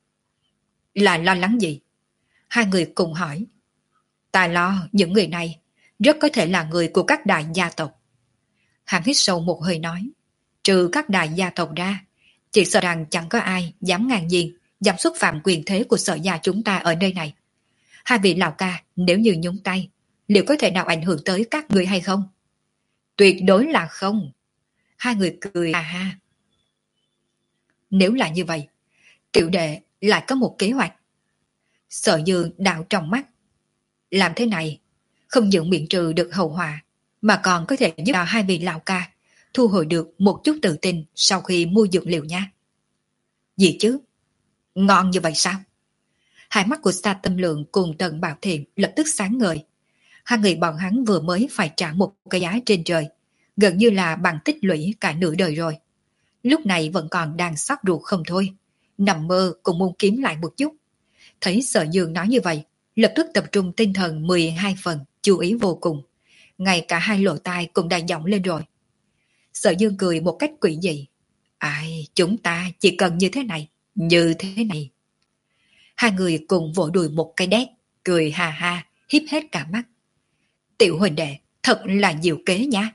Là lo lắng gì? Hai người cùng hỏi. Ta lo những người này rất có thể là người của các đại gia tộc. Hắn hít sâu một hơi nói. Trừ các đại gia tộc ra, chỉ sợ rằng chẳng có ai dám ngang nhiên, dám xúc phạm quyền thế của Sở gia chúng ta ở nơi này. Hai vị lão ca nếu như nhúng tay, liệu có thể nào ảnh hưởng tới các người hay không? Tuyệt đối là không. Hai người cười à ha. Nếu là như vậy, tiểu đệ lại có một kế hoạch. Sở Dương đạo trong mắt. Làm thế này, không những miễn trừ được hậu họa, mà còn có thể giúp cho hai vị lão ca thu hồi được một chút tự tin sau khi mua dược liệu nha. Gì chứ? Ngon như vậy sao? Hai mắt của Sa Tâm Lượng cùng Tần Bảo Thiện lập tức sáng ngời. Hai người bọn hắn vừa mới phải trả một cái giá trên trời, gần như là bằng tích lũy cả nửa đời rồi. Lúc này vẫn còn đang xót ruột không thôi, nằm mơ cũng muốn kiếm lại một chút. Thấy Sở Dương nói như vậy, lập tức tập trung tinh thần mười hai phần, chú ý vô cùng. Ngay cả hai lỗ tai cũng đã giọng lên rồi. Sở Dương cười một cách quỷ dị. Ai, chúng ta chỉ cần như thế này, như thế này. Hai người cùng vỗ đùi một cái đét, cười ha ha, híp hết cả mắt. Tiểu huynh đệ, thật là diệu kế nha.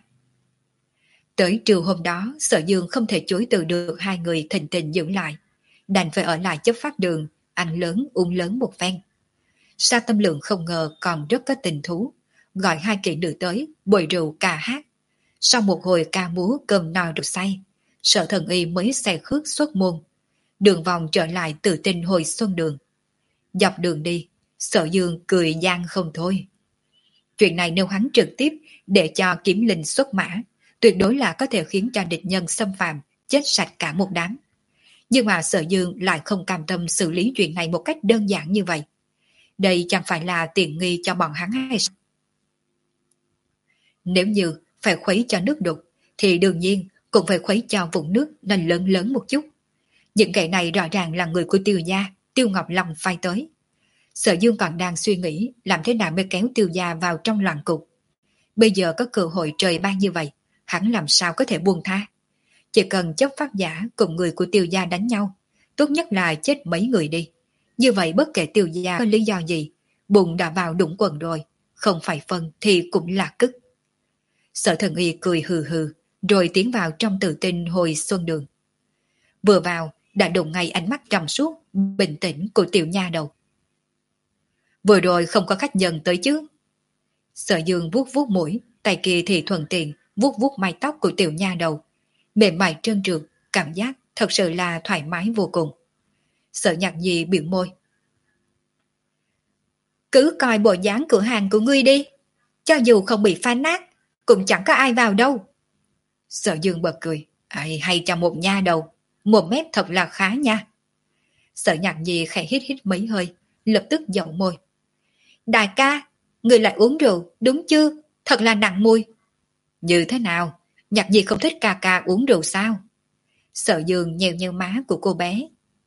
Tới trưa hôm đó, Sở Dương không thể chối từ được hai người thình thình giữ lại. Đành phải ở lại chấp phát đường, ăn lớn uống lớn một phen. Sa Tâm Lượng không ngờ còn rất có tình thú, gọi hai kỹ nữ tới, bồi rượu ca hát. Sau một hồi ca múa cơm no rượu say, Sở Thần Y mới xe khước xuất môn, đường vòng trở lại Từ Tinh hồi xuân đường. Dọc đường đi, Sở Dương cười gian không thôi. Chuyện này nếu hắn trực tiếp để cho Kiếm Linh xuất mã, tuyệt đối là có thể khiến cho địch nhân xâm phạm, chết sạch cả một đám. Nhưng mà Sở Dương lại không cam tâm xử lý chuyện này một cách đơn giản như vậy. Đây chẳng phải là tiện nghi cho bọn hắn hay sao? Nếu như phải khuấy cho nước đục, thì đương nhiên cũng phải khuấy cho vùng nước nên lớn lớn một chút. Những kẻ này rõ ràng là người của Tiêu gia, Tiêu Ngọc Long phái tới. Sở Dương còn đang suy nghĩ làm thế nào mới kéo Tiêu gia vào trong loạn cục. Bây giờ có cơ hội trời ban như vậy, hắn làm sao có thể buông tha. Chỉ cần chấp pháp giả cùng người của Tiêu gia đánh nhau, tốt nhất là chết mấy người đi. Như vậy bất kể Tiêu gia có lý do gì, bụng đã vào đụng quần rồi, không phải phân thì cũng là cức. Sở Thần Y cười hừ hừ, rồi tiến vào trong Từ Tinh hồi xuân đường. Vừa vào, đã đụng ngay ánh mắt trong suốt, bình tĩnh của tiểu nha đầu. Vừa rồi không có khách nhân tới chứ? Sở Dương vuốt vuốt mũi, tay kia thì thuận tiện vuốt vuốt mái tóc của tiểu nha đầu, mềm mại trơn trượt, cảm giác thật sự là thoải mái vô cùng. Sở Nhạc Nhi biểu môi. Cứ coi bộ dáng cửa hàng của ngươi đi, cho dù không bị phá nát, cũng chẳng có ai vào đâu. Sở Dương bật cười. Ai, hay cho một nha đầu, một mép thật là khá nha. Sở Nhạc Nhi khẽ hít hít mấy hơi, lập tức dậu môi. Đại ca, người lại uống rượu, đúng chứ? Thật là nặng mùi. Như thế nào? Nhạc Nhi không thích ca ca uống rượu sao? Sở Dương nhèo nhèo má của cô bé.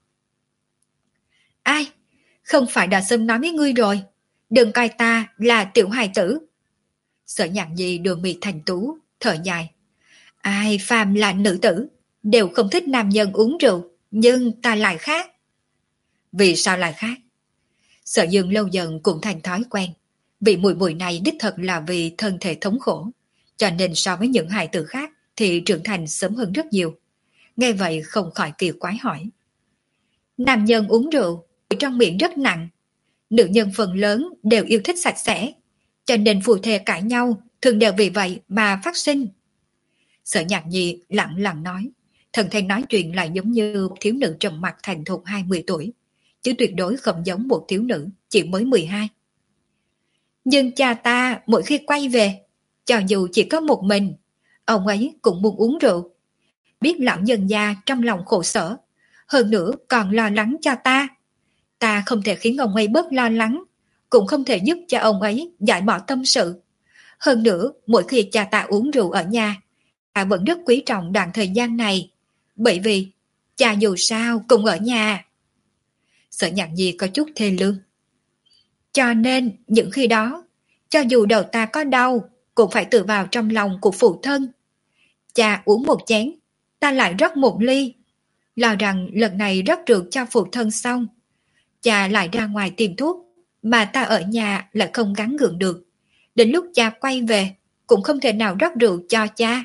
Ai? Không phải đã sớm nói với ngươi rồi, đừng coi ta là tiểu hài tử. Sở Nhạc Nhi đường mì thành tú, thở dài. Ai phàm là nữ tử, đều không thích nam nhân uống rượu, nhưng ta lại khác. Vì sao lại khác? Sở Dương lâu dần cũng thành thói quen. Vì mùi mùi này đích thật là vì thân thể thống khổ, cho nên so với những hài tử khác thì trưởng thành sớm hơn rất nhiều. Nghe vậy không khỏi kỳ quái hỏi. Nam nhân uống rượu, trong miệng rất nặng. Nữ nhân phần lớn đều yêu thích sạch sẽ, cho nên phù thề cãi nhau thường đều vì vậy mà phát sinh. Sở Nhạc Nhi lặng lặng nói, thần thanh nói chuyện lại giống như một thiếu nữ trầm mặc thành thục hai mươi tuổi, chứ tuyệt đối không giống một thiếu nữ chỉ mới mười hai. Nhưng cha ta mỗi khi quay về, cho dù chỉ có một mình, ông ấy cũng muốn uống rượu. Biết lão nhân gia trong lòng khổ sở, hơn nữa còn lo lắng cho ta. Ta không thể khiến ông ấy bớt lo lắng, cũng không thể giúp cho ông ấy giải bỏ tâm sự. Hơn nữa, mỗi khi cha ta uống rượu ở nhà, ta vẫn rất quý trọng đoạn thời gian này, bởi vì cha dù sao cũng ở nhà. Sở Nhạc Nhi có chút thê lương. Cho nên, những khi đó, cho dù đầu ta có đau, cũng phải tự vào trong lòng của phụ thân. Cha uống một chén, ta lại rót một ly. Lo rằng lần này rót rượu cho phụ thân xong, cha lại ra ngoài tìm thuốc, mà ta ở nhà lại không gắng gượng được. Đến lúc cha quay về, cũng không thể nào rót rượu cho cha.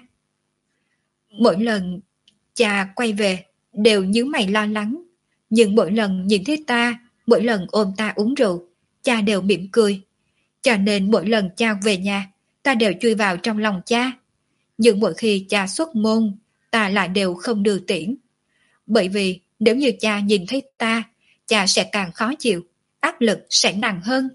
Mỗi lần cha quay về, đều nhíu mày lo lắng. Nhưng mỗi lần nhìn thấy ta, mỗi lần ôm ta uống rượu, cha đều mỉm cười. Cho nên mỗi lần cha về nhà, ta đều chui vào trong lòng cha. Nhưng mỗi khi cha xuất môn, ta lại đều không đưa tiễn. Bởi vì nếu như cha nhìn thấy ta, cha sẽ càng khó chịu, áp lực sẽ nặng hơn.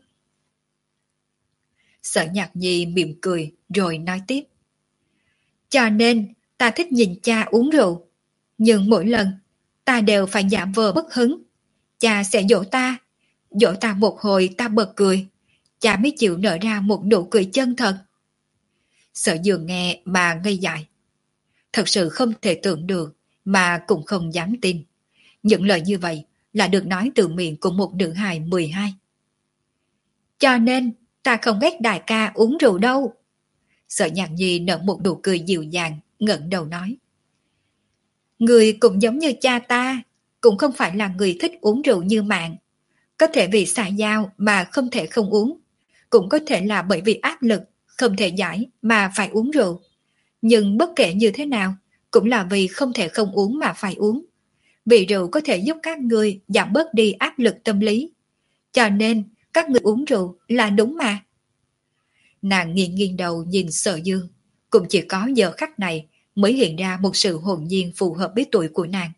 Sở Nhạc Nhi mỉm cười rồi nói tiếp. Cho nên ta thích nhìn cha uống rượu, nhưng mỗi lần ta đều phải giả vờ bất hứng. Cha sẽ dỗ ta, dỗ ta một hồi ta bật cười, cha mới chịu nở ra một nụ cười chân thật. Sở Dương nghe mà ngây dại. Thật sự không thể tưởng được, mà cũng không dám tin. Những lời như vậy là được nói từ miệng của một nữ hài mười hai. Cho nên ta không ghét đại ca uống rượu đâu. Sở Nhạc Nhi nở một nụ cười dịu dàng, ngẩng đầu nói. Người cũng giống như cha ta, cũng không phải là người thích uống rượu như Mạng. Có thể vì xã giao mà không thể không uống, cũng có thể là bởi vì áp lực không thể giải mà phải uống rượu. Nhưng bất kể như thế nào, cũng là vì không thể không uống mà phải uống. Vì rượu có thể giúp các người giảm bớt đi áp lực tâm lý. Cho nên các người uống rượu là đúng mà. Nàng nghiêng nghiêng đầu nhìn Sở Dương, cũng chỉ có giờ khắc này mới hiện ra một sự hồn nhiên phù hợp với tuổi của nàng.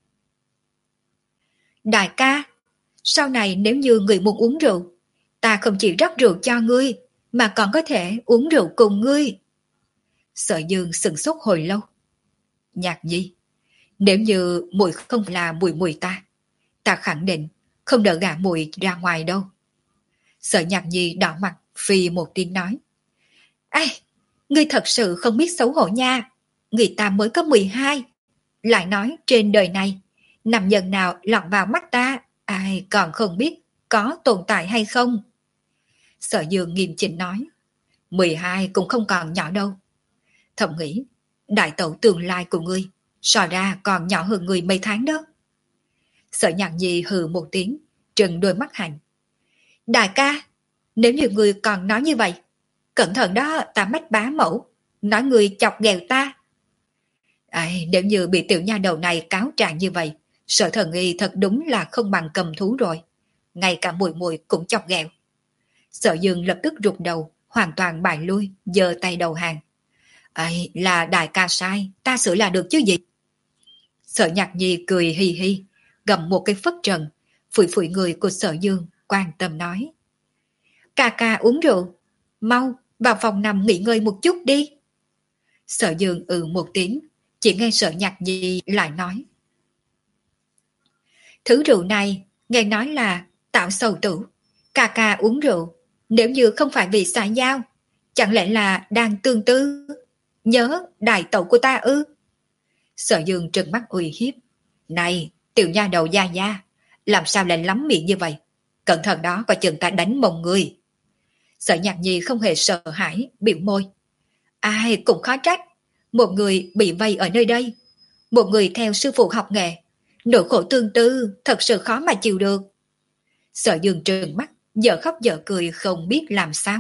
Đại ca, sau này nếu như người muốn uống rượu, ta không chỉ rót rượu cho ngươi, mà còn có thể uống rượu cùng ngươi. Sở Dương sửng sốt hồi lâu. Nhạc Nhi, nếu như muội không là muội muội ta, ta khẳng định không đỡ gả muội ra ngoài đâu. Sở Nhạc Nhi đỏ mặt phi một tiếng nói. Ây, ngươi thật sự không biết xấu hổ nha. Người ta mới có mười hai, lại nói trên đời này nam nhân nào lọt vào mắt ta, ai còn không biết có tồn tại hay không. Sở Dương nghiêm chỉnh nói. mười hai cũng không còn nhỏ đâu. Thầm nghĩ, đại tẩu tương lai của ngươi so ra còn nhỏ hơn người mấy tháng đó. Sở Nhạc Nhi hừ một tiếng, trừng đôi mắt hành. Đại ca, nếu như ngươi còn nói như vậy, cẩn thận đó, ta mách bá mẫu, nói ngươi chọc ghẹo ta. Ai, nếu như bị tiểu nha đầu này cáo trạng như vậy, Sở Thần Y thật đúng là không bằng cầm thú rồi. Ngay cả muội muội cũng chọc ghẹo. Sở Dương lập tức rụt đầu, hoàn toàn bại lui, giơ tay đầu hàng. Ấy, là đại ca sai, ta sửa là được chứ gì. Sở Nhạc Nhi cười hi hi, gầm một cái phất trần, phủi phủi người của Sở Dương, quan tâm nói. Ca ca uống rượu, mau vào phòng nằm nghỉ ngơi một chút đi. Sở Dương ừ một tiếng, chỉ nghe Sở Nhạc Nhi lại nói. Thứ rượu này, nghe nói là tạo sầu tử, ca ca uống rượu, nếu như không phải vì xã giao, chẳng lẽ là đang tương tư, nhớ đại tẩu của ta ư? Sở Dương trừng mắt uy hiếp. Này, tiểu nha đầu gia gia, làm sao lại lắm miệng như vậy? Cẩn thận đó, coi chừng ta đánh mông ngươi. Sở Nhạc Nhi không hề sợ hãi, biểu môi. Ai cũng khó trách, một người bị vây ở nơi đây, một người theo sư phụ học nghệ, nỗi khổ tương tư thật sự khó mà chịu được. Sở Dương trừng mắt, giờ khóc giờ cười không biết làm sao.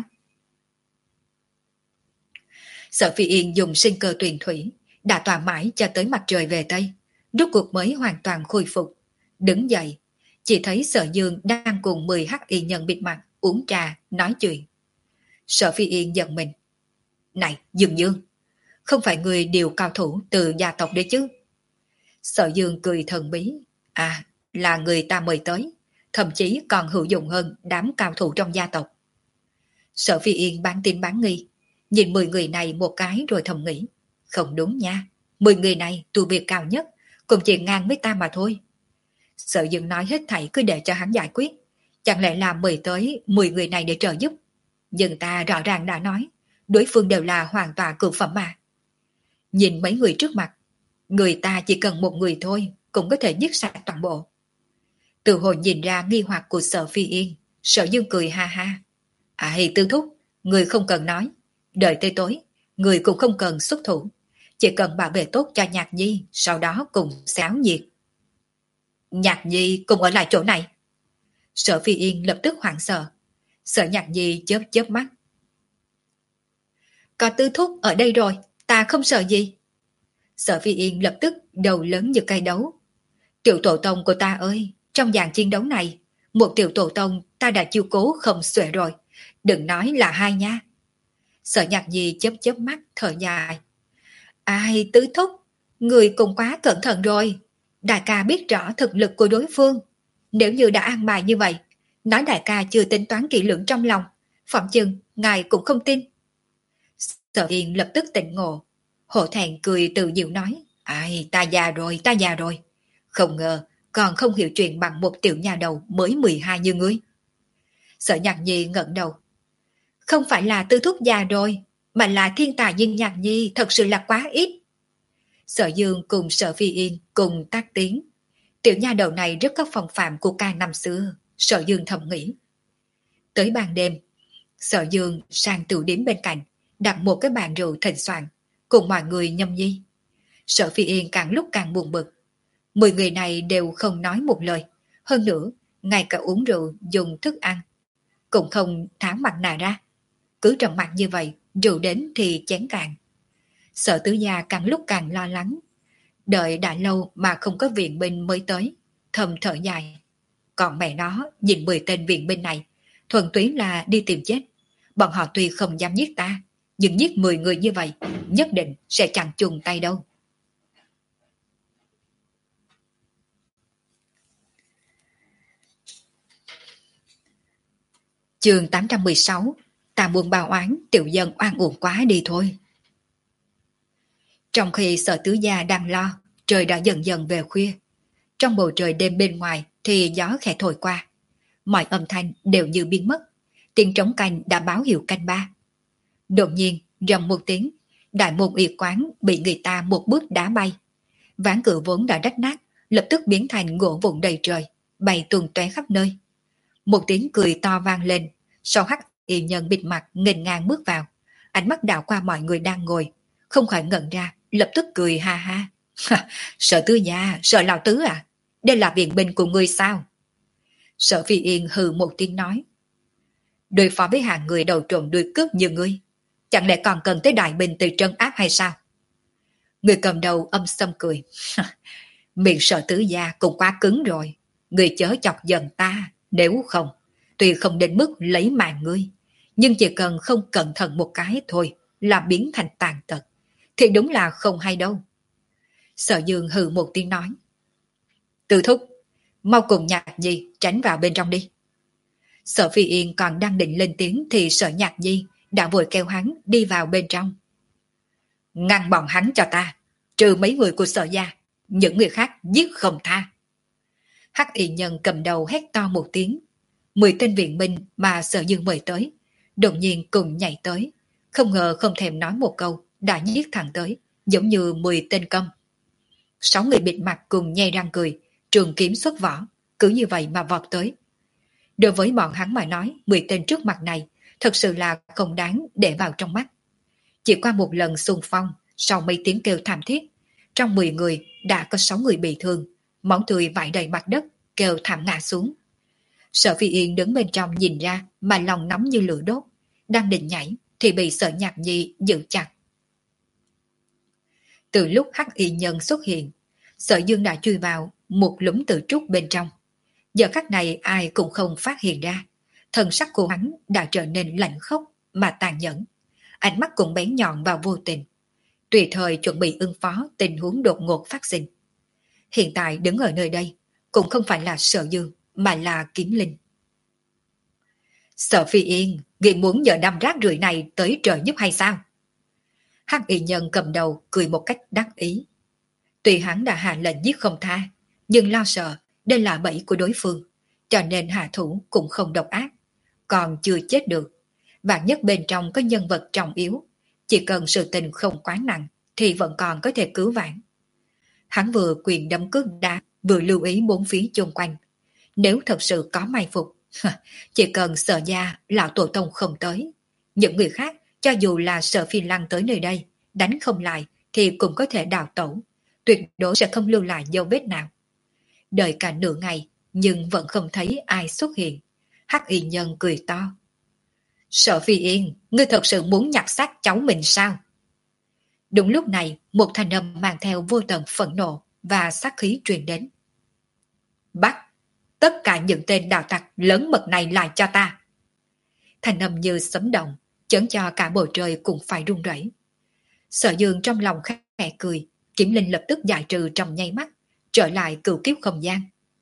Sở Phi Yên dùng sinh cơ tuyền thủy, đã tỏa mãi cho tới mặt trời về Tây, rốt cuộc mới hoàn toàn khôi phục. Đứng dậy, chỉ thấy Sở Dương đang cùng mười hắc y nhân bịt mặt, uống trà, nói chuyện. Sở Phi Yên giận mình. Này, Dương Dương, không phải người điều cao thủ từ gia tộc đấy chứ? Sở Dương cười thần bí. À, là người ta mời tới, thậm chí còn hữu dụng hơn đám cao thủ trong gia tộc. Sở Phi Yên bán tin bán nghi, nhìn mười người này một cái rồi thầm nghĩ. Không đúng nha, mười người này tu vi cao nhất, cũng chỉ ngang với ta mà thôi. Sở Dương nói hết thảy cứ để cho hắn giải quyết, chẳng lẽ là mời tới mười người này để trợ giúp. Nhưng ta rõ ràng đã nói, đối phương đều là hoàn toàn cực phẩm mà. Nhìn mấy người trước mặt, người ta chỉ cần một người thôi, cũng có thể giết sạch toàn bộ. Từ hồi nhìn ra nghi hoặc của Sở Phi Yên, Sở Dương cười ha ha. À thì Tư Thúc, người không cần nói, đợi tới tối, người cũng không cần xuất thủ, chỉ cần bảo vệ tốt cho Nhạc Nhi, sau đó cùng xáo nhiệt. Nhạc Nhi cùng ở lại chỗ này. Sở Phi Yên lập tức hoảng sợ. Sở Nhạc Nhi chớp chớp mắt. Có Tư Thúc ở đây rồi, ta không sợ gì. Sở Phi Yên lập tức đầu lớn như cây đấu. Tiểu tổ tông của ta ơi, trong dàn chiến đấu này, một tiểu tổ tông ta đã chiêu cố không xuể rồi, đừng nói là hai nha. Sở Nhạc Nhi chớp chớp mắt thở dài. Ai Tứ Thúc, người cũng quá cẩn thận rồi. Đại ca biết rõ thực lực của đối phương. Nếu như đã an bài như vậy, nói đại ca chưa tính toán kỹ lưỡng trong lòng, phỏng chừng ngài cũng không tin. Sở Yên lập tức tỉnh ngộ, hổ thẹn cười tự diệu nói. Ai ta già rồi, ta già rồi. Không ngờ còn không hiểu chuyện bằng một tiểu nhà đầu mới mười hai như ngươi. Sở Nhạc Nhi ngẩng đầu. Không phải là Tư Thúc già rồi, mà là thiên tài như Nhạc Nhi thật sự là quá ít. Sở Dương cùng Sở Phi Yên cùng tác tiếng. Tiểu nha đầu này rất có phong phạm của ca năm xưa, Sở Dương thầm nghĩ. Tới ban đêm, Sở Dương sang tửu điếm bên cạnh, đặt một cái bàn rượu thịnh soạn, cùng mọi người nhâm nhi. Sở Phi Yên càng lúc càng buồn bực. Mười người này đều không nói một lời, hơn nữa, ngay cả uống rượu dùng thức ăn, cũng không tháo mặt nạ ra. Cứ trầm mặc như vậy, rượu đến thì chén cạn. Sở Tứ Gia càng lúc càng lo lắng. Đợi đã lâu mà không có viện binh mới tới, thầm thở dài. Còn mẹ nó, nhìn mười tên viện binh này, thuần túy là đi tìm chết. Bọn họ tuy không dám giết ta, Nhưng giết mười người như vậy, nhất định sẽ chẳng chùng tay đâu. Chương tám trăm mười sáu. Ta buồn bào oán, tiểu dân oan uổng quá đi thôi. Trong khi Sở Tứ Gia đang lo, trời đã dần dần về khuya. Trong bầu trời đêm bên ngoài thì gió khẽ thổi qua. Mọi âm thanh đều như biến mất. Tiếng trống canh đã báo hiệu canh ba. Đột nhiên, rầm một tiếng, đại môn y quán bị người ta một bước đá bay. Ván cửa vốn đã rách nát, lập tức biến thành gỗ vụn đầy trời, bay tuôn tóe khắp nơi. Một tiếng cười to vang lên, sau hắc y nhân bịt mặt nghênh ngang bước vào, ánh mắt đảo qua mọi người đang ngồi, không khỏi ngẩn ra, lập tức cười ha ha. Sở Tứ Gia, Sở Lão Tứ à, đây là viện binh của ngươi sao? Sở Phi Yên hừ một tiếng nói, đối phó với hàng người đầu trộm đuôi cướp như ngươi, chẳng lẽ còn cần tới đại binh từ trấn áp hay sao? Người cầm đầu âm xâm cười. Miệng Sở Tứ Gia cũng quá cứng rồi, người chớ chọc giận ta, nếu không, tuy không đến mức lấy mạng ngươi, nhưng chỉ cần không cẩn thận một cái thôi là biến thành tàn tật, thì đúng là không hay đâu. Sở Dương hừ một tiếng nói, Từ thúc, mau cùng Nhạc Nhi tránh vào bên trong đi. Sở Phi Yên còn đang định lên tiếng thì Sở Nhạc Nhi đã vội kêu hắn đi vào bên trong. Ngăn bọn hắn cho ta, trừ mấy người của Sở gia, những người khác giết không tha. Hắc y nhân cầm đầu hét to một tiếng, mười tên viện binh mà Sở Dương mời tới, đột nhiên cùng nhảy tới, không ngờ không thèm nói một câu đã giết thẳng tới, giống như mười tên câm. Sáu người bịt mặt cùng nhe răng cười, trường kiếm xuất vỏ, cứ như vậy mà vọt tới. Đối với bọn hắn mà nói, mười tên trước mặt này thật sự là không đáng để vào trong mắt. Chỉ qua một lần xung phong, sau mấy tiếng kêu thảm thiết, trong mười người đã có sáu người bị thương, máu tươi vãi đầy mặt đất, kêu thảm ngã xuống. Sở Phi Yên đứng bên trong nhìn ra mà lòng nóng như lửa đốt, đang định nhảy thì bị Sở Nhạc Nhi giữ chặt. Từ lúc hắc y nhân xuất hiện, Sở Dương đã chui vào một lũng tự trúc bên trong. Giờ khắc này ai cũng không phát hiện ra, thần sắc của hắn đã trở nên lạnh khốc mà tàn nhẫn, ánh mắt cũng bén nhọn và vô tình, tùy thời chuẩn bị ứng phó tình huống đột ngột phát sinh. Hiện tại đứng ở nơi đây cũng không phải là Sở Dương mà là Kiếm Linh. Sở Phi Yên, ngươi muốn nhờ năm rác rưởi này tới trợ giúp hay sao? Hắc y nhân cầm đầu cười một cách đắc ý. Tuy hắn đã hạ lệnh giết không tha, nhưng lo sợ đây là bẫy của đối phương, cho nên hạ thủ cũng không độc ác. Còn chưa chết được, vạn nhất bên trong có nhân vật trọng yếu, chỉ cần sự tình không quá nặng thì vẫn còn có thể cứu vãn. Hắn vừa quyền đấm cước đá, vừa lưu ý bốn phía xung quanh. Nếu thật sự có mai phục, chỉ cần Sở gia lão tổ tông không tới, những người khác cho dù là Sở Phi Lăng tới nơi đây đánh không lại thì cũng có thể đào tẩu, tuyệt đối sẽ không lưu lại dấu vết nào. Đợi cả nửa ngày nhưng vẫn không thấy ai xuất hiện. Hắc y nhân cười to. Sở Phi Yên, ngươi thật sự muốn nhặt xác cháu mình sao? Đúng lúc này, một thanh âm mang theo vô tận phẫn nộ và sát khí truyền đến. Bắt tất cả những tên đạo tặc lớn mật này lại cho ta. Thanh âm như sấm động, chấn cho cả bầu trời cũng phải rung rẩy. Sở Dương trong lòng khẽ cười, Kiếm Linh lập tức giải trừ trong nháy mắt, trở lại cửu kiếp không gian.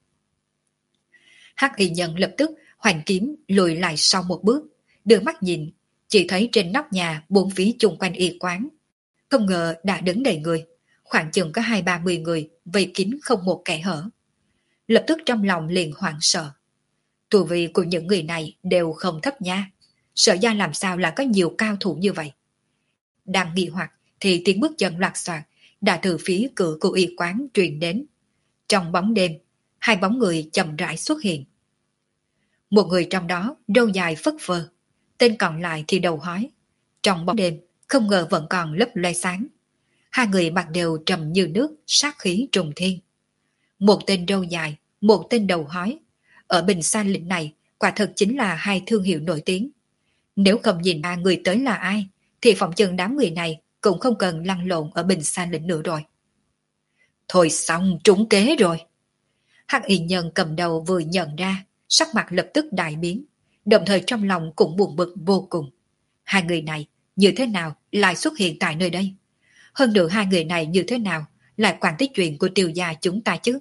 Hắc y nhân lập tức hoành kiếm lùi lại sau một bước, đưa mắt nhìn, chỉ thấy trên nóc nhà bốn phía chung quanh y quán, không ngờ đã đứng đầy người, khoảng chừng có hai ba mươi người vây kín không một kẻ hở. Lập tức trong lòng liền hoảng sợ. Tu vi của những người này đều không thấp nha, Sở gia làm sao là có nhiều cao thủ như vậy? Đang nghi hoặc thì tiếng bước chân loạt soạt đã từ phía cửa của y quán truyền đến. Trong bóng đêm, hai bóng người chậm rãi xuất hiện. Một người trong đó râu dài phất phơ, tên còn lại thì đầu hói. Trong bóng đêm không ngờ vẫn còn lấp loe sáng. Hai người mặt đều trầm như nước, sát khí trùng thiên. Một tên râu dài, một tên đầu hói. Ở Bình Sa Lĩnh này quả thật chính là hai thương hiệu nổi tiếng. Nếu không nhìn ra người tới là ai thì phỏng chừng đám người này cũng không cần lăn lộn ở Bình Sa Lĩnh nữa rồi. Thôi xong, trúng kế rồi. Hắc y nhân cầm đầu vừa nhận ra, sắc mặt lập tức đại biến, đồng thời trong lòng cũng buồn bực vô cùng. Hai người này như thế nào lại xuất hiện tại nơi đây? Hơn nữa hai người này như thế nào lại quản tới chuyện của Tiêu gia chúng ta chứ?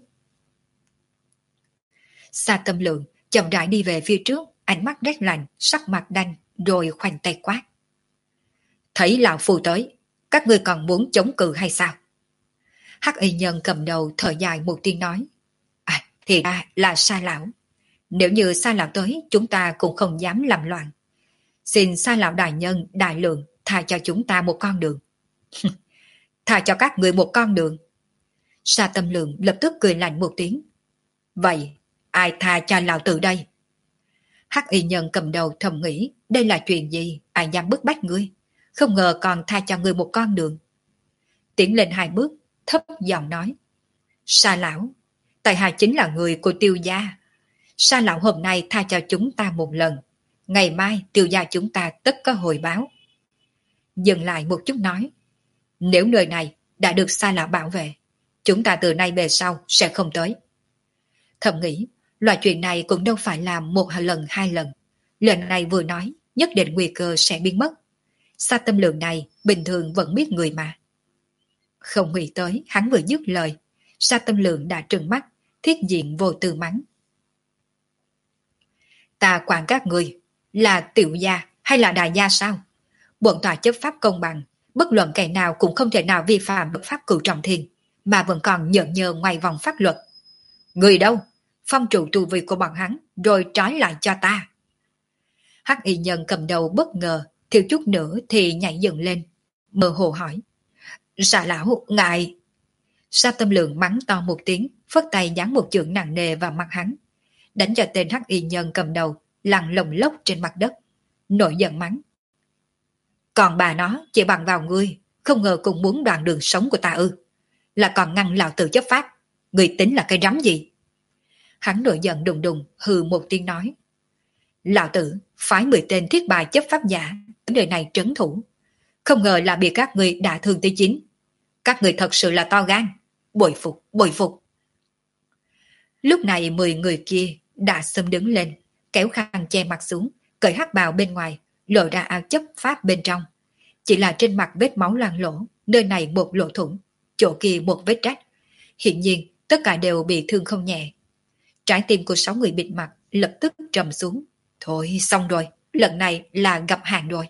Sa Tâm Lượng chậm rãi đi về phía trước, ánh mắt rét lạnh, sắc mặt đanh, rồi khoanh tay quát. Thấy lão phu tới, các ngươi còn muốn chống cự hay sao? Hắc y nhân cầm đầu thở dài một tiếng nói. À, thì ra là Sa lão. Nếu như Sa lão tới, chúng ta cũng không dám làm loạn. Xin Sa lão đại nhân, đại lượng, tha cho chúng ta một con đường. Tha cho các người một con đường. Sa Tâm Lượng lập tức cười lạnh một tiếng. Vậy, ai tha cho lão tử đây? Hắc y nhân cầm đầu thầm nghĩ, đây là chuyện gì, ai dám bức bách ngươi? Không ngờ còn tha cho ngươi một con đường. Tiến lên hai bước, thấp giọng nói. Sa lão, tại hạ chính là người của Tiêu gia. Sa lão hôm nay tha cho chúng ta một lần. Ngày mai Tiêu gia chúng ta tất có hồi báo. Dừng lại một chút nói. Nếu nơi này đã được Sa lão bảo vệ, chúng ta từ nay về sau sẽ không tới. Thầm nghĩ, loại chuyện này cũng đâu phải là một lần hai lần. Lần này vừa nói, nhất định nguy cơ sẽ biến mất. Sa Tâm Lượng này bình thường vẫn biết người mà. Không nghĩ tới, hắn vừa dứt lời, Sa Tâm Lượng đã trừng mắt, thiết diện vô tư mắng. Ta quản các người, là tiểu gia hay là đại gia sao? Bọn tòa chấp pháp công bằng, bất luận kẻ nào cũng không thể nào vi phạm luật pháp cửu trọng thiên, mà vẫn còn nhợn nhơ ngoài vòng pháp luật. Người đâu? Phong trụ tu vi của bọn hắn, rồi trói lại cho ta. Hắc y nhân cầm đầu bất ngờ, thiếu chút nữa thì nhảy dựng lên, mơ hồ hỏi. Sa lão, ngài... Sa Tâm Lượng mắng to một tiếng, phất tay giáng một chưởng nặng nề vào mặt hắn, đánh cho tên hắc y nhân cầm đầu lăn lồng lốc trên mặt đất, nổi giận mắng. Còn bà nó chỉ bằng vào ngươi, không ngờ cũng muốn đoạn đường sống của ta ư? Là còn ngăn lão tử chấp pháp, ngươi tính là cái rắm gì? Hắn nổi giận đùng đùng hừ một tiếng nói. Lão tử phái mười tên thiết bài chấp pháp giả đến nơi này trấn thủ, không ngờ là bị các ngươi đả thương tới chính. Các người thật sự là to gan, bội phục, bội phục. Lúc này mười người kia đã xâm đứng lên, kéo khăn che mặt xuống, cởi hắc bào bên ngoài, lộ ra áo chấp pháp bên trong. Chỉ là trên mặt vết máu loang lỗ, nơi này một lỗ thủng, chỗ kia một vết rách. Hiện nhiên tất cả đều bị thương không nhẹ. Trái tim của sáu người bịt mặt lập tức trầm xuống. Thôi xong rồi, lần này là gặp hàng rồi.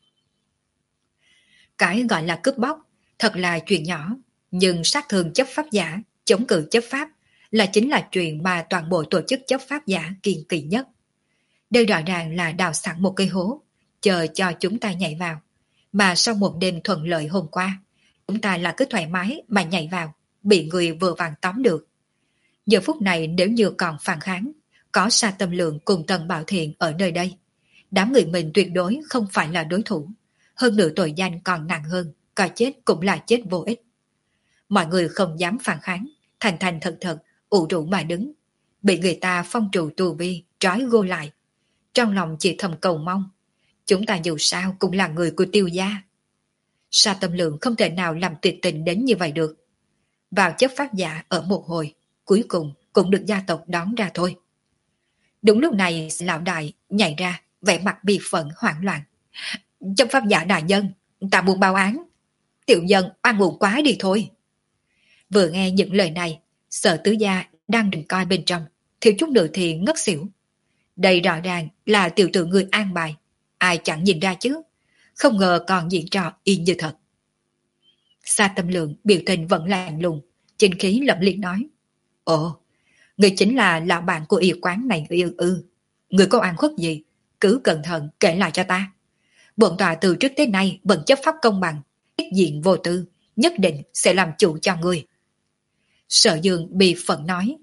Cái gọi là cướp bóc thật là chuyện nhỏ, nhưng sát thương chấp pháp giả, chống cự chấp pháp là chính là chuyện mà toàn bộ tổ chức chấp pháp giả kiêng kỵ nhất. Đây rõ ràng là đào sẵn một cây hố, chờ cho chúng ta nhảy vào. Mà sau một đêm thuận lợi hôm qua, chúng ta là cứ thoải mái mà nhảy vào, bị người vừa vàng tóm được. Giờ phút này nếu như còn phản kháng, có Sa Tâm Lượng cùng Tần Bảo Thiện ở nơi đây, đám người mình tuyệt đối không phải là đối thủ. Hơn nữa tội danh còn nặng hơn, coi chết cũng là chết vô ích. Mọi người không dám phản kháng, thành thành thật thật, ủ rũ mà đứng, bị người ta phong trụ tù vi, trói gô lại. Trong lòng chỉ thầm cầu mong, chúng ta dù sao cũng là người của Tiêu gia. Sa Tâm Lượng không thể nào làm tuyệt tình đến như vậy được. Vào chấp pháp giả ở một hồi, cuối cùng cũng được gia tộc đón ra thôi. Đúng lúc này lão đại nhảy ra, vẻ mặt bi phẫn hoảng loạn. Chấp pháp giả đại nhân, ta muốn báo án. Tiểu nhân oan uổng quá đi thôi. Vừa nghe những lời này, Sở tứ gia đang định coi bên trong, thiếu chút nữa thì ngất xỉu. Đây rõ ràng là tiểu tử người an bài, ai chẳng nhìn ra chứ, không ngờ còn diễn trò y như thật. Sa Tâm Lượng biểu tình vẫn lạnh lùng, chính khí lẫm liệt nói. Ồ, người chính là lão bạn của y quán này ư ư. Người có oan khuất gì, cứ cẩn thận kể lại cho ta. Bọn tòa từ trước tới nay vẫn chấp pháp công bằng, tiết diện vô tư, nhất định sẽ làm chủ cho người. Sở Dương bị phẫn nói.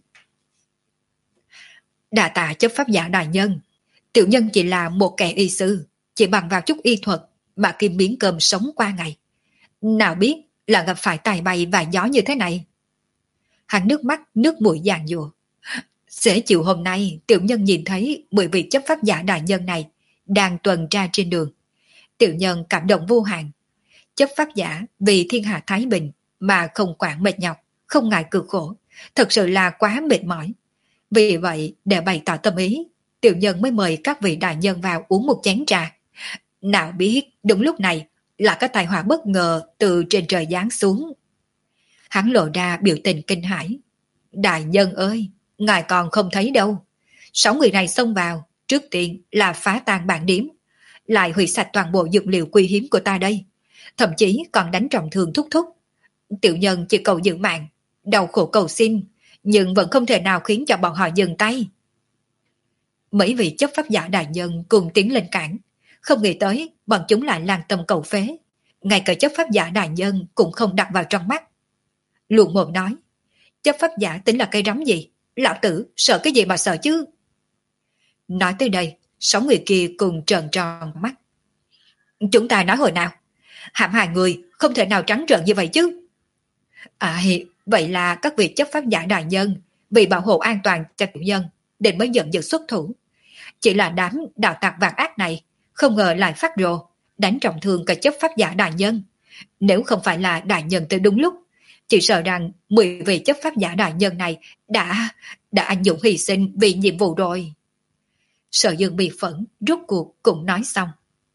Đà tạ chấp pháp giả đại nhân, tiểu nhân chỉ là một kẻ y sư, chỉ bằng vào chút y thuật mà kim biến cơm sống qua ngày. Nào biết là gặp phải tài bay và gió như thế này. Hắn nước mắt nước mũi giàn giụa. Sẽ chịu hôm nay tiểu nhân nhìn thấy mười vị chấp pháp giả đại nhân này đang tuần tra trên đường. Tiểu nhân cảm động vô hạn. Chấp pháp giả vì thiên hạ thái bình mà không quản mệt nhọc, không ngại cực khổ, thật sự là quá mệt mỏi. Vì vậy để bày tỏ tâm ý, tiểu nhân mới mời các vị đại nhân vào uống một chén trà. Nào biết đúng lúc này là cái tai họa bất ngờ từ trên trời giáng xuống. Hắn lộ ra biểu tình kinh hãi. Đại nhân ơi, ngài còn không thấy đâu. Sáu người này xông vào, trước tiên là phá tan bản điếm, lại hủy sạch toàn bộ dược liệu quý hiếm của ta đây. Thậm chí còn đánh trọng thương thúc thúc. Tiểu nhân chỉ cầu giữ mạng, đau khổ cầu xin, nhưng vẫn không thể nào khiến cho bọn họ dừng tay. Mấy vị chấp pháp giả đại nhân cùng tiến lên cản, không nghĩ tới bọn chúng lại lan tâm cầu phế. Ngay cả chấp pháp giả đại nhân cũng không đặt vào trong mắt. Luộc Mồm nói, chấp pháp giả tính là cây rắm gì? Lão tử sợ cái gì mà sợ chứ? Nói tới đây, sáu người kia cùng trợn tròn mắt. Chúng ta nói hồi nào? Hãm hại người không thể nào trắng trợn như vậy chứ. À, vậy là các vị chấp pháp giả đại nhân vì bảo hộ an toàn cho tiểu nhân nên mới giận dữ xuất thủ. Chỉ là đám đạo tặc vàng ác này không ngờ lại phát rồ, đánh trọng thương cả chấp pháp giả đại nhân. Nếu không phải là đại nhân tới đúng lúc, chỉ sợ rằng mười vị chấp pháp giả đại nhân này đã đã anh dũng hy sinh vì nhiệm vụ rồi. Sở Dương bị phẫn, rốt cuộc cũng nói xong.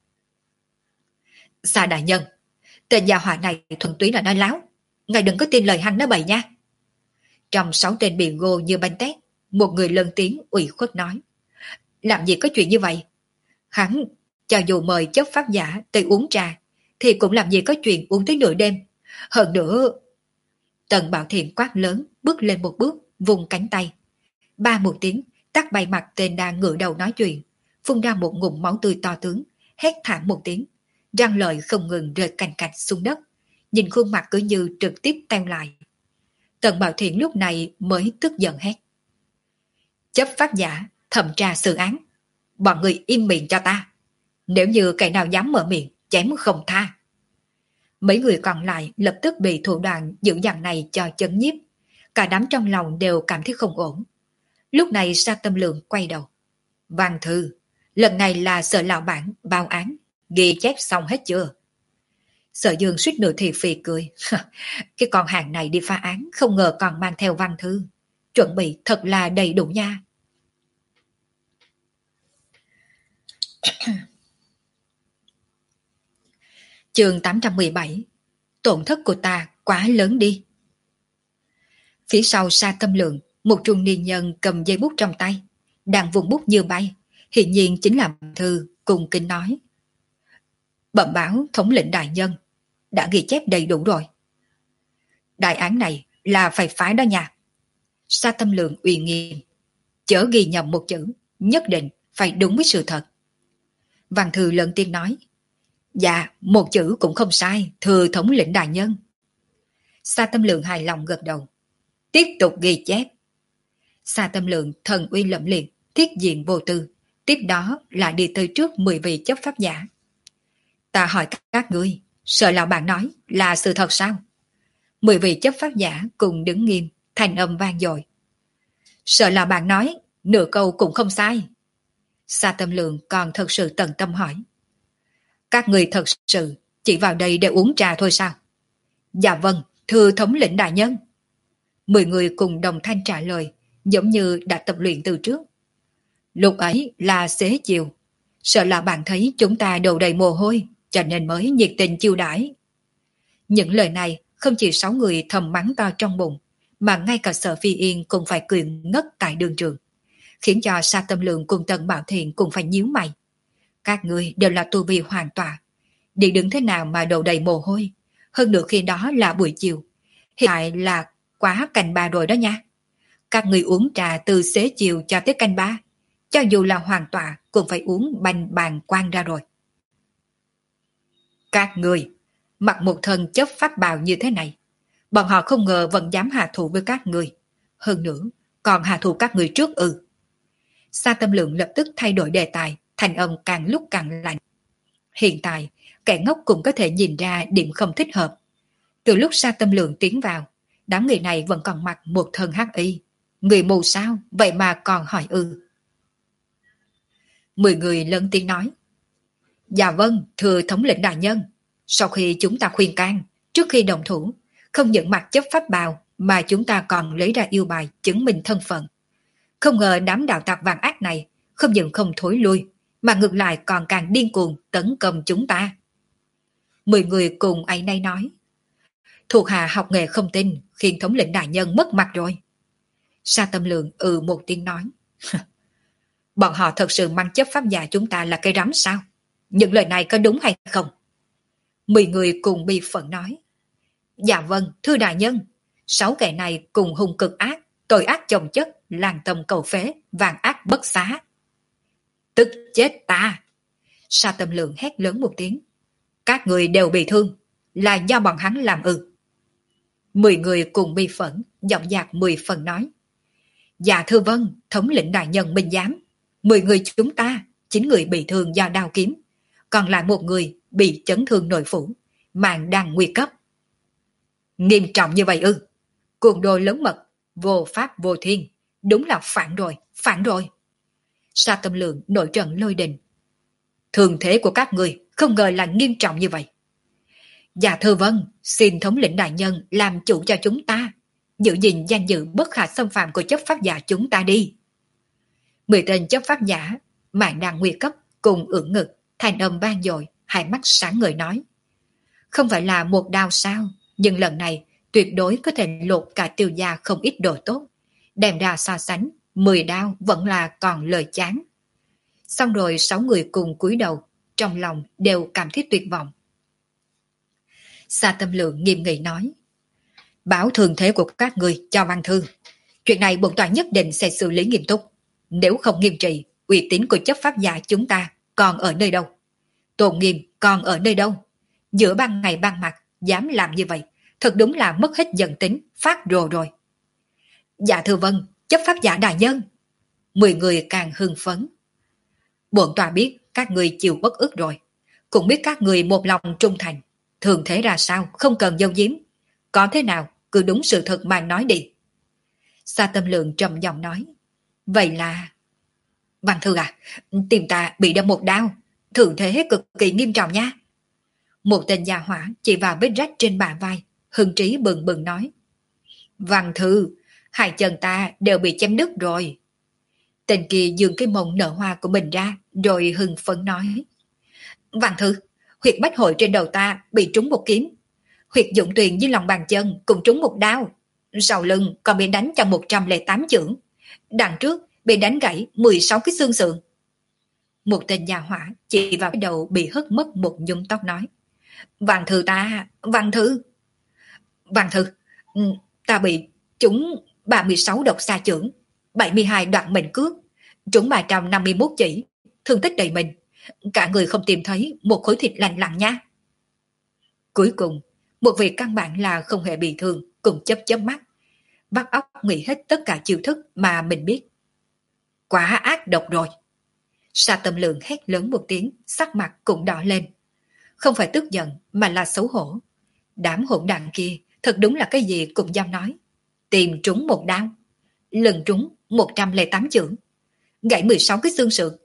Xa đại nhân, tên gia họa này thuần túy là nói láo. Ngài đừng có tin lời hắn nói bậy nha. Trong sáu tên bị gô như bánh tét, một người lớn tiếng ủy khuất nói. Làm gì có chuyện như vậy? Hắn, cho dù mời chấp pháp giả tới uống trà, thì cũng làm gì có chuyện uống tới nửa đêm. Hơn nữa... Tần Bảo Thiện quát lớn, bước lên một bước, vùng cánh tay. Ba một tiếng, tát bay mặt tên đang ngửa đầu nói chuyện, phun ra một ngụm máu tươi to tướng, hét thảm một tiếng, răng lời không ngừng rơi cành cạch xuống đất, nhìn khuôn mặt cứ như trực tiếp teo lại. Tần Bảo Thiện lúc này mới tức giận hét. Chấp pháp giả, thẩm tra xử án, bọn người im miệng cho ta. Nếu như kẻ nào dám mở miệng, chém không tha. Mấy người còn lại lập tức bị thủ đoạn dữ dằn này cho chấn nhiếp. Cả đám trong lòng đều cảm thấy không ổn. Lúc này Sa Tâm Lượng quay đầu. Văn thư, lần này là Sở lão bản báo án, ghi chép xong hết chưa? Sở Dương suýt nửa thì phì cười. Cái con hàng này đi phá án không ngờ còn mang theo văn thư. Chuẩn bị thật là đầy đủ nha. Chương tám trăm mười bảy. Tổn thất của ta quá lớn đi. Phía sau Sa Tâm Lượng, một trung niên nhân cầm dây bút trong tay, đang vùng bút như bay, hiển nhiên chính là thư cùng kính nói. Bẩm báo thống lĩnh đại nhân, đã ghi chép đầy đủ rồi. Đại án này là phải phái đó nha. Sa Tâm Lượng uy nghiêm, chớ ghi nhầm một chữ, nhất định phải đúng với sự thật. Văn thư lớn tiếng nói. Dạ, một chữ cũng không sai, thưa thống lĩnh đại nhân. Sa Tâm Lượng hài lòng gật đầu. Tiếp tục ghi chép. Sa Tâm Lượng thần uy lẫm liệt, thiết diện vô tư, tiếp đó là đi tới trước mười vị chấp pháp giả. Ta hỏi các ngươi, Sở lão bạn nói là sự thật sao? Mười vị chấp pháp giả cùng đứng nghiêm, thành âm vang dội. Sở lão bạn nói, nửa câu cũng không sai. Sa Tâm Lượng còn thật sự tận tâm hỏi. Các người thật sự chỉ vào đây để uống trà thôi sao? Dạ vâng, thưa thống lĩnh đại nhân. Mười người cùng đồng thanh trả lời, giống như đã tập luyện từ trước. Lúc ấy là xế chiều, sợ là bạn thấy chúng ta đầu đầy mồ hôi, cho nên mới nhiệt tình chiêu đãi. Những lời này không chỉ sáu người thầm mắng to trong bụng, mà ngay cả Sở Phi Yên cũng phải cười ngất tại đường trường, khiến cho Sa Tâm Lượng cùng Tần Bảo Thiện cũng phải nhíu mày. Các người đều là tu vi hoàn toàn, đi đứng thế nào mà đầu đầy mồ hôi, hơn nữa khi đó là buổi chiều, hiện tại là quá canh ba rồi đó nha. Các người uống trà từ xế chiều cho tới canh ba, cho dù là hoàn tọa cũng phải uống banh bàn quang ra rồi. Các người mặc một thân chấp pháp bào như thế này, bọn họ không ngờ vẫn dám hạ thủ với các người, hơn nữa còn hạ thủ các người trước ư? Sa Tâm Lượng lập tức thay đổi đề tài, thành âm càng lúc càng lạnh. Hiện tại kẻ ngốc cũng có thể nhìn ra điểm không thích hợp. Từ lúc Sa Tâm Lượng tiến vào, đám người này vẫn còn mặc một thân hắc y. Người mù sao, vậy mà còn hỏi ư? Mười người lớn tiếng nói. Dạ vâng, thưa thống lĩnh đại nhân. Sau khi chúng ta khuyên can, trước khi đồng thủ, không những mặc chấp pháp bào, mà chúng ta còn lấy ra yêu bài chứng minh thân phận. Không ngờ đám đạo tặc vàng ác này không những không thối lui, mà ngược lại còn càng điên cuồng tấn công chúng ta. Mười người cùng ấy nay nói. Thuộc hạ học nghề không tin, khiến thống lĩnh đại nhân mất mặt rồi. Sa Tâm Lượng ừ một tiếng nói. Bọn họ thật sự mang chấp pháp giả chúng ta là cây rắm sao? Những lời này có đúng hay không? Mười người cùng bi phẫn nói. Dạ vâng, thưa đại nhân. Sáu kẻ này cùng hung cực ác, tội ác chồng chất, làng tầm cầu phế, vàng ác bất xá. Tức chết ta! Sa Tâm Lượng hét lớn một tiếng. Các người đều bị thương, là do bọn hắn làm ư. Mười người cùng bi phẫn, giọng dạc mười phần nói. Dạ thưa vâng, thống lĩnh đại nhân minh giám. Mười người chúng ta, chín người bị thương do đao kiếm, còn lại một người bị chấn thương nội phủ, mạng đang nguy cấp. Nghiêm trọng như vậy ư? Cuồng đồ lớn mật, vô pháp vô thiên, đúng là phản rồi, phản rồi. Sa Tâm Lượng nổi trận lôi đình. Thường thế của các người không ngờ là nghiêm trọng như vậy. Dạ thưa vâng, xin thống lĩnh đại nhân làm chủ cho chúng ta, giữ gìn danh dự bất khả xâm phạm của chấp pháp giả chúng ta đi. Mười tên chấp pháp giả, mạng đang nguy cấp, cùng ưỡn ngực, thanh âm vang dội, hai mắt sáng ngời nói. Không phải là một đao sao, nhưng lần này tuyệt đối có thể lột cả Tiêu gia không ít đồ tốt. Đem ra so sánh, mười đao vẫn là còn lời chán. Xong rồi sáu người cùng cúi đầu, trong lòng đều cảm thấy tuyệt vọng. Sa Tâm Lượng nghiêm nghị nói. Báo thường thế của các người cho Văn Thư. Chuyện này bổn tòa nhất định sẽ xử lý nghiêm túc. Nếu không nghiêm trị, uy tín của chấp pháp giả chúng ta còn ở nơi đâu? Tôn nghiêm còn ở nơi đâu? Giữa ban ngày ban mặt, dám làm như vậy, thật đúng là mất hết dân tính, phát rồ rồi. Dạ thưa vâng, chấp pháp giả đại nhân. Mười người càng hưng phấn. Bổn tòa biết các người chịu bất ức rồi, cũng biết các người một lòng trung thành. Thường thế ra sao, không cần giấu giếm. Có thế nào, cứ đúng sự thật mà nói đi. Sa Tâm Lượng trầm giọng nói. Vậy là... Văn Thư à, tìm ta bị đâm một đao, thường thế cực kỳ nghiêm trọng nha. Một tên gia hỏa chỉ vào vết rách trên bả vai, hưng trí bừng bừng nói. Văn Thư, hai chân ta đều bị chém đứt rồi. Tên kia dường cái mông nở hoa của mình ra, rồi hưng phấn nói. Văn Thư, huyệt bách hội trên đầu ta bị trúng một kiếm. Huyệt dụng tuyền dưới lòng bàn chân cũng trúng một đao. Sau lưng còn bị đánh cho một trăm lẻ tám chưởng. Đằng trước bị đánh gãy mười sáu cái xương sườn. Một tên gia hỏa chỉ vào cái đầu bị hất mất một nhúm tóc nói. Văn Thư ta, Văn Thư. Văn Thư, ta bị trúng ba mươi sáu độc xa chưởng, bảy mươi hai đoạn mệnh cước, trúng ba trăm năm mươi mốt chỉ, thương tích đầy mình. Cả người không tìm thấy một khối thịt lành lặn nha. Cuối cùng, một vị căn bản là không hề bị thương, cùng chớp chớp mắt, bắt óc nghĩ hết tất cả chiêu thức mà mình biết. Quá ác độc rồi. Sa Tâm Lượng hét lớn một tiếng, sắc mặt cũng đỏ lên. Không phải tức giận mà là xấu hổ. Đám hỗn đàn kia thật đúng là cái gì cũng dám nói. Tìm trúng một đao, lần trúng một trăm lẻ tám chưởng, gãy mười sáu cái xương sườn.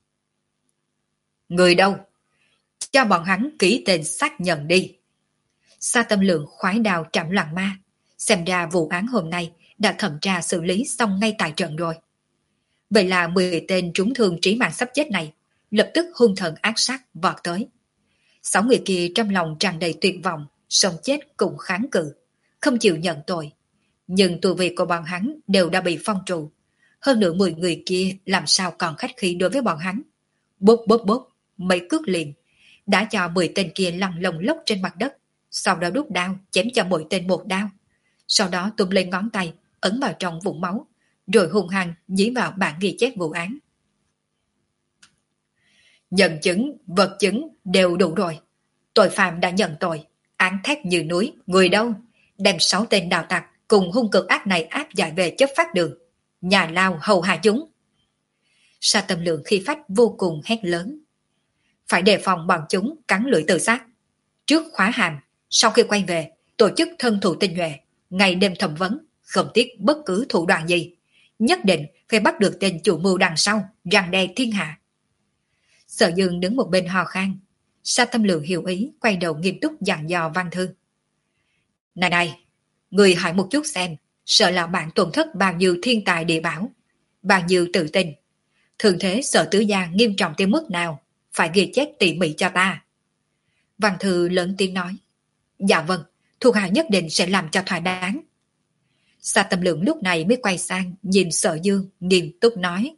Người đâu? Cho bọn hắn ký tên xác nhận đi. Sa Tâm Lượng khoái đào trảm loạn ma. Xem ra vụ án hôm nay đã thẩm tra xử lý xong ngay tại trận rồi. Vậy là mười tên trúng thương trí mạng sắp chết này lập tức hung thần ác sát vọt tới. Sáu người kia trong lòng tràn đầy tuyệt vọng, sống chết cũng kháng cự, không chịu nhận tội. Nhưng tù vị của bọn hắn đều đã bị phong trụ. Hơn nữa mười người kia làm sao còn khách khí đối với bọn hắn. Bốp bốp bốp, mấy cước liền, đã cho mười tên kia lăn lồng lốc trên mặt đất, sau đó đút đao chém cho mỗi tên một đao. Sau đó túm lên ngón tay, ấn vào trong vũng máu, rồi hung hăng dí vào bản ghi chép vụ án. Nhân chứng, vật chứng đều đủ rồi. Tội phạm đã nhận tội, án thét như núi, người đâu? Đem sáu tên đào tặc cùng hung cực ác này áp giải về chấp pháp đường. Nhà lao hầu hạ chúng. Sa Tâm Lượng khi phách vô cùng hét lớn. Phải đề phòng bọn chúng cắn lưỡi tự sát. Trước khóa hàm, sau khi quay về, tổ chức thân thủ tinh nhuệ, ngày đêm thẩm vấn, không tiếc bất cứ thủ đoạn gì. Nhất định phải bắt được tên chủ mưu đằng sau, răng đe thiên hạ. Sở Dương đứng một bên hò khan. Sa Tâm Lượng hiểu ý, quay đầu nghiêm túc dặn dò Văn Thư. Này này, người hỏi một chút xem, sợ là bạn tổn thất bao nhiêu thiên tài địa bảo, bao nhiêu tự tin. Thường thế Sở Tứ Gia nghiêm trọng tới mức nào, phải ghi chép tỉ mỉ cho ta. Văn Thư lớn tiếng nói. Dạ vâng, thuộc hạ nhất định sẽ làm cho thỏa đáng. Sa Tâm Lượng lúc này mới quay sang nhìn Sở Dương nghiêm túc nói.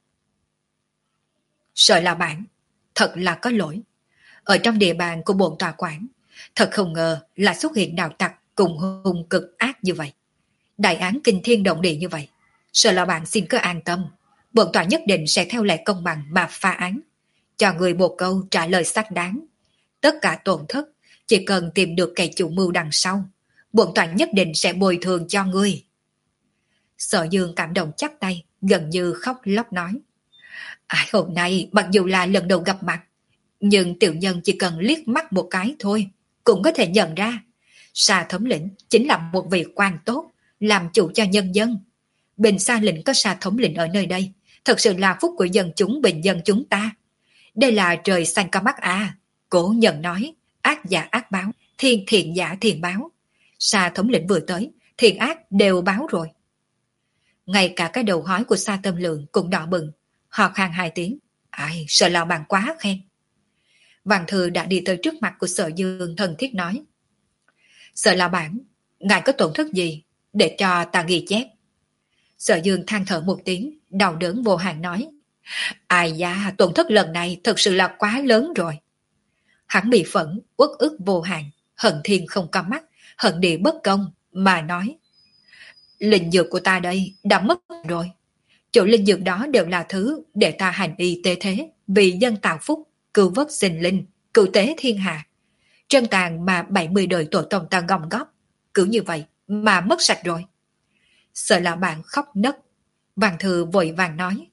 Sở lão bản, thật là có lỗi. Ở trong địa bàn của bổn tòa quản, thật không ngờ là xuất hiện đạo tặc cùng hung cực ác như vậy. Đại án kinh thiên động địa như vậy. Sở lão bản xin cứ an tâm, bổn tòa nhất định sẽ theo lệ công bằng mà phá án, cho người một câu trả lời xác đáng. Tất cả tổn thất, chỉ cần tìm được kẻ chủ mưu đằng sau, bổn tòa nhất định sẽ bồi thường cho ngươi. Sở Dương cảm động chắp tay, gần như khóc lóc nói. À, hôm nay mặc dù là lần đầu gặp mặt, nhưng tiểu nhân chỉ cần liếc mắt một cái thôi, cũng có thể nhận ra. Sa thống lĩnh chính là một vị quan tốt, làm chủ cho nhân dân. Bình Sa lĩnh có Sa thống lĩnh ở nơi đây, thật sự là phúc của dân chúng bình dân chúng ta. Đây là trời xanh có mắt à. Cổ nhân nói, ác giả ác báo, thiên thiện giả thiện báo. Sa thống lĩnh vừa tới, thiện ác đều báo rồi. Ngay cả cái đầu hói của Sa Tâm Lượng cũng đỏ bừng, họ khan hai tiếng. Ai, Sở lão bản quá khen. Văn Thư đã đi tới trước mặt của Sở Dương thân thiết nói. Sở lão bản, ngài có tổn thất gì để cho ta ghi chép? Sở Dương than thở một tiếng, đau đớn vô hạn nói. Ai da, tổn thất lần này thật sự là quá lớn rồi. Hắn bị phẫn, uất ức vô hạn, hận thiên không có mắt, hận địa bất công, mà nói. Linh dược của ta đây đã mất rồi. Chỗ linh dược đó đều là thứ để ta hành y tế thế, vì dân tạo phúc, cứu vớt sinh linh, cứu tế thiên hạ. Trân tàn mà bảy mươi đời tổ tông ta gom góp, cứ như vậy mà mất sạch rồi. Sợ là bạn khóc nấc. Văn Thư vội vàng nói.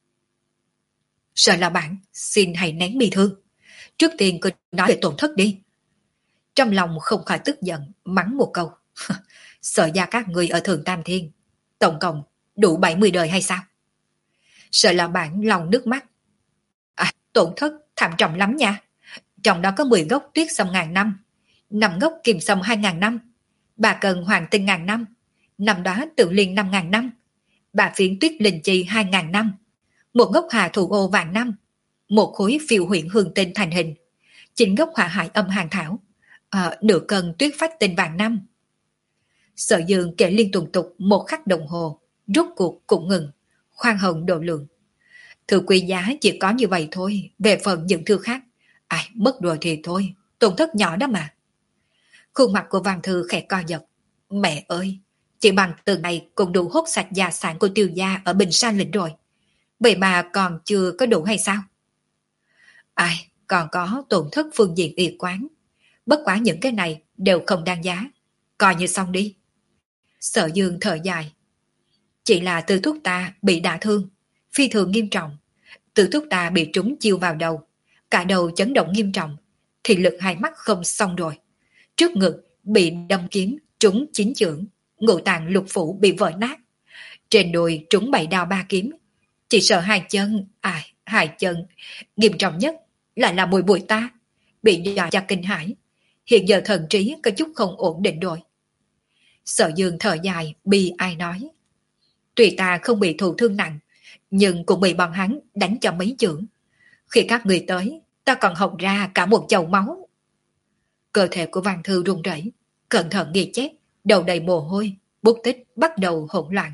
Sợ là bạn, xin hãy nén bi thương. Trước tiên cứ nói về tổn thất đi. Trong lòng không khỏi tức giận, mắng một câu. Sợ gia các người ở Thượng Tam Thiên, tổng cộng đủ bảy mươi đời hay sao? Sợ là bạn lòng nước mắt. À, tổn thất thảm trọng lắm nha. Trong đó có mười gốc tuyết sông ngàn năm, năm gốc kim sông hai ngàn năm, ba cần hoàng tinh ngàn năm, năm đó tự liên năm ngàn năm, ba phiến tuyết linh chi hai ngàn năm, một gốc hà thủ ô vạn năm, một khối phiêu huyện hương tinh thành hình, chín gốc hỏa hải âm hàng thảo, à, nửa cân tuyết phách tinh vạn năm. Sở Dương kể liên tục tục một khắc đồng hồ, rốt cuộc cũng ngừng, khoan hồng độ lượng. Thư quý giá chỉ có như vậy thôi, về phần những thư khác, ai mất rồi thì thôi, tổn thất nhỏ đó mà. Khuôn mặt của Văn Thư khẽ co giật. Mẹ ơi, chỉ bằng từ này cũng đủ hút sạch gia sản của Tiêu gia ở Bình Sa lĩnh rồi. Vậy mà còn chưa có đủ hay sao? Ai, còn có tổn thất phương diện y quán. Bất quá những cái này đều không đáng giá. Coi như xong đi. Sở Dương thở dài. Chỉ là Tư thúc ta bị đả thương, phi thường nghiêm trọng. Tư thúc ta bị trúng chiêu vào đầu, cả đầu chấn động nghiêm trọng, thị lực hai mắt không xong rồi. Trước ngực bị đâm kiếm trúng chín chưởng, ngũ tạng lục phủ bị vỡ nát. Trên đùi trúng bảy đao ba kiếm. Chỉ sợ hai chân, ai, hai chân, nghiêm trọng nhất lại là mùi bụi ta, bị dọa cho kinh hãi. Hiện giờ thần trí có chút không ổn định rồi. Sở Dương thở dài, bi ai nói. Tuy ta không bị thụ thương nặng, nhưng cũng bị bọn hắn đánh cho mấy chưởng. Khi các người tới, ta còn hộc ra cả một chậu máu. Cơ thể của Văn Thư run rẩy, cẩn thận ghi chép, đầu đầy mồ hôi, bút tích bắt đầu hỗn loạn.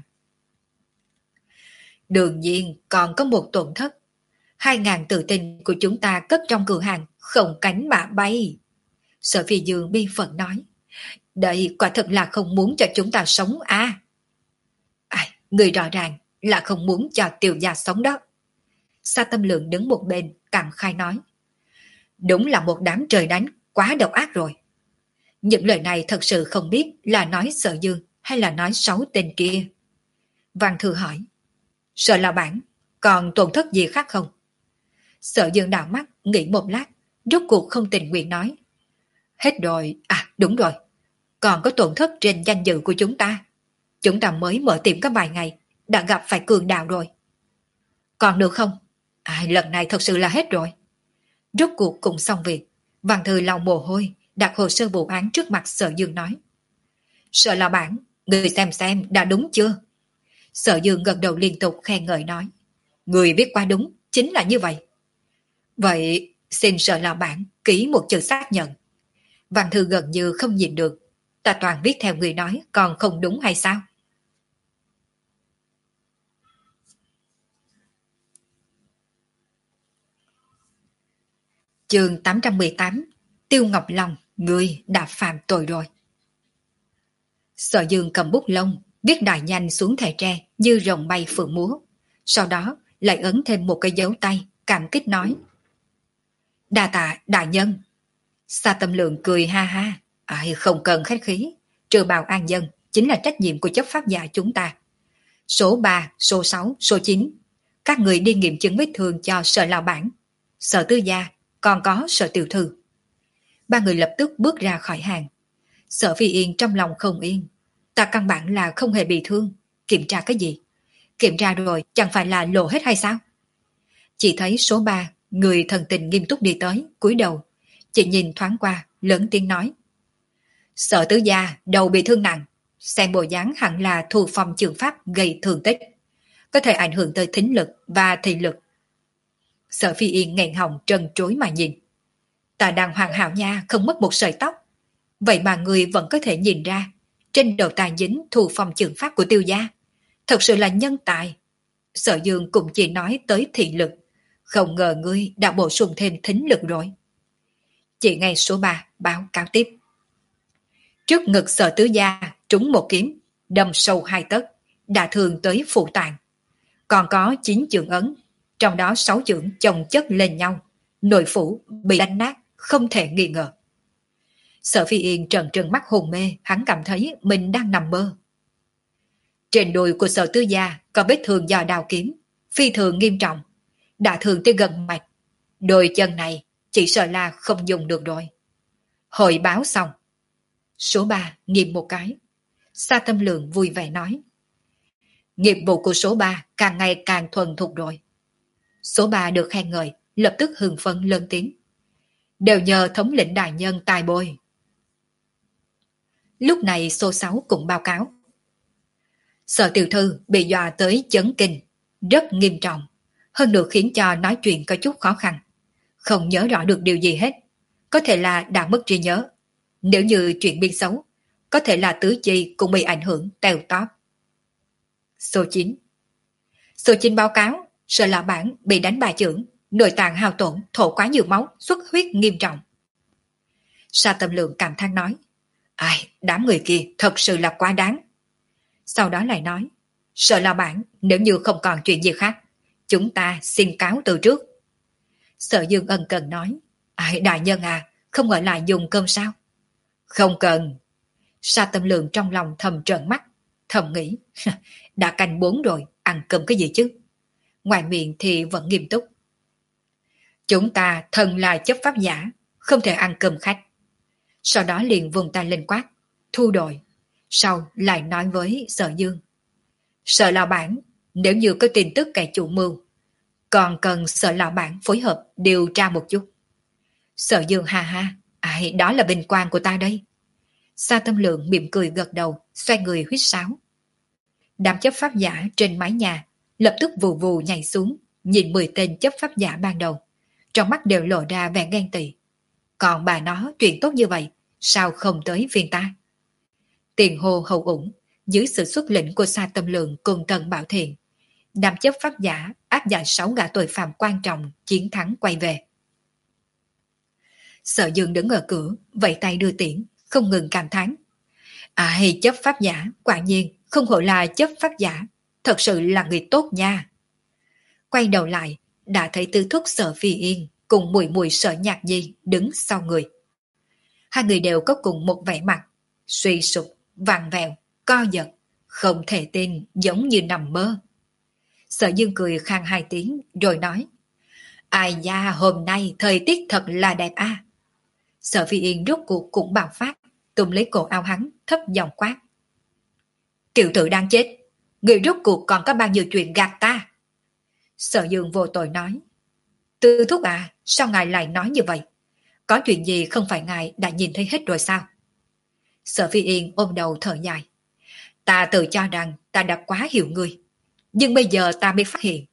Đương nhiên còn có một tổn thất. Hai ngàn tự tin của chúng ta cất trong cửa hàng, không cánh mà bay. Sở Phi Dương bi phận nói. Đây quả thật là không muốn cho chúng ta sống à. À, người rõ ràng là không muốn cho Tiêu gia sống đó. Sa Tâm Lượng đứng một bên cảm khai nói. Đúng là một đám trời đánh, quá độc ác rồi. Những lời này thật sự không biết là nói Sở Dương hay là nói xấu tên kia. Văn Thư hỏi. Sở lão bản, còn tổn thất gì khác không? Sở Dương đảo mắt, nghĩ một lát, rốt cuộc không tình nguyện nói. Hết rồi, à đúng rồi. Còn có tổn thất trên danh dự của chúng ta. Chúng ta mới mở tiệm có vài ngày, đã gặp phải cường đạo rồi. Còn được không? À, lần này thật sự là hết rồi. Rốt cuộc cũng xong việc. Văn Thư lau mồ hôi, đặt hồ sơ vụ án trước mặt Sở Dương nói. Sở lão bản, người xem xem đã đúng chưa? Sở Dương gật đầu liên tục khen ngợi nói. Người viết quá đúng, chính là như vậy. Vậy xin Sở lão bản ký một chữ xác nhận. Văn thư gần như không nhìn được, ta toàn viết theo người nói, còn không đúng hay sao? Chương tám trăm mười tám. Tiêu Ngọc Long, người đã phạm tội rồi. Sở Dương cầm bút lông, viết đại nhanh xuống thẻ tre như rồng bay phượng múa. Sau đó lại ấn thêm một cái dấu tay, cảm kích nói. Đa tạ đại nhân. Sa Tâm Lượng cười ha ha. Ai không cần khách khí, trừ bào an dân chính là trách nhiệm của chấp pháp giả chúng ta. Số ba, số sáu, số chín, các người đi nghiệm chứng vết thương cho Sở lão bản, Sở tư gia, còn có Sở tiểu thư. Ba người lập tức bước ra khỏi hàng. Sở Phi Yên trong lòng không yên. Ta căn bản là không hề bị thương. Kiểm tra cái gì? Kiểm tra rồi chẳng phải là lộ hết hay sao? Chỉ thấy số ba, người thần tình nghiêm túc đi tới, cúi đầu. Chỉ nhìn thoáng qua, lớn tiếng nói. Sở tứ gia, đầu bị thương nặng. Xem bộ dáng hẳn là thu phong trường pháp gây thương tích. Có thể ảnh hưởng tới thính lực và thị lực. Sở Phi Yên nghẹn họng trần trối mà nhìn. Ta đang hoàn hảo nha, không mất một sợi tóc. Vậy mà người vẫn có thể nhìn ra trên đầu ta dính thu phong trường pháp của Tiêu gia. Thật sự là nhân tài. Sở Dương cũng chỉ nói tới thị lực. Không ngờ ngươi đã bổ sung thêm thính lực rồi. Chị ngay số ba báo cáo tiếp. Trước ngực Sở tứ gia trúng một kiếm, đâm sâu hai tấc, đả thương tới phụ tạng. Còn có chín chưởng ấn, trong đó sáu chưởng chồng chất lên nhau, nội phủ bị đánh nát, không thể nghi ngờ. Sở Phi Yên trần trừng mắt hồn mê, hắn cảm thấy mình đang nằm mơ. Trên đùi của Sở tứ gia có vết thương do đao kiếm, phi thường nghiêm trọng, đả thương tới gần mạch. Đôi chân này chỉ sợ là không dùng được rồi. Hội báo xong. Số ba nghiêm một cái. Sa Tâm Lượng vui vẻ nói. Nghiệp vụ của số ba càng ngày càng thuần thục rồi. Số ba được khen ngợi, lập tức hưng phấn lớn tiếng. Đều nhờ thống lĩnh đại nhân tài bồi. Lúc này số sáu cũng báo cáo. Sở tiểu thư bị dọa tới chấn kinh, rất nghiêm trọng, hơn nữa khiến cho nói chuyện có chút khó khăn. Không nhớ rõ được điều gì hết, có thể là đã mất trí nhớ. Nếu như chuyện biên xấu, có thể là tứ chi cũng bị ảnh hưởng teo tóp. Số chín. Số chín báo cáo, Sở lão bản bị đánh ba chưởng, nội tạng hao tổn, thổ quá nhiều máu, xuất huyết nghiêm trọng. Sa Tâm Lượng cảm thán nói. Ai, đám người kia thật sự là quá đáng. Sau đó lại nói. Sở lão bản, nếu như không còn chuyện gì khác, chúng ta xin cáo từ trước. Sở Dương ân cần nói. Ai, đại nhân à, không ở lại dùng cơm sao? Không cần. Sa Tâm Lượng trong lòng thầm trợn mắt, thầm nghĩ. Đã canh bốn rồi, ăn cơm cái gì chứ? Ngoài miệng thì vẫn nghiêm túc. Chúng ta thân là chấp pháp giả, không thể ăn cơm khách. Sau đó liền vùng tay lên quát, thu đội. Sau lại nói với Sở Dương. Sở lão bản, nếu như có tin tức kẻ chủ mưu, còn cần Sở lão bản phối hợp điều tra một chút. Sở Dương ha ha, ai đó là vinh quang của ta đây. Sa Tâm Lượng mỉm cười gật đầu, xoay người huýt sáo. Đám chấp pháp giả trên mái nhà lập tức vù vù nhảy xuống, nhìn mười tên chấp pháp giả ban đầu, trong mắt đều lộ ra vẻ ghen tị. Còn bà nó chuyện tốt như vậy, sao không tới phiên ta? Tiền hồ hậu ủng, dưới sự xuất lĩnh của Sa Tâm Lượng cùng Tần Bảo Thiện, đám chấp pháp giả áp giải sáu gã tội phạm quan trọng chiến thắng quay về. Sở Dương đứng ở cửa, vẫy tay đưa tiễn, không ngừng cảm thán. Ai, chấp pháp giả, quả nhiên không hổ là chấp pháp giả, thật sự là người tốt nha. Quay đầu lại, đã thấy Tư Thúc Sở Phi Yên cùng mùi mùi Sở Nhạc Nhi đứng sau người. Hai người đều có cùng một vẻ mặt, suy sụp, vặn vẹo, co giật, không thể tin, giống như nằm mơ. Sở Dương cười khang hai tiếng rồi nói. Ai da, hôm nay thời tiết thật là đẹp a. À. Sở Phi Yên rốt cuộc cũng bạo phát, túm lấy cổ áo hắn, thấp giọng quát. Kiều tử đang chết, người rốt cuộc còn có bao nhiêu chuyện gạt ta? Sở Dương vô tội nói. Tư Thúc à, sao ngài lại nói như vậy? Có chuyện gì không phải ngài đã nhìn thấy hết rồi sao? Sở Phi Yên ôm đầu thở dài. Ta tự cho rằng ta đã quá hiểu ngươi, nhưng bây giờ ta mới phát hiện,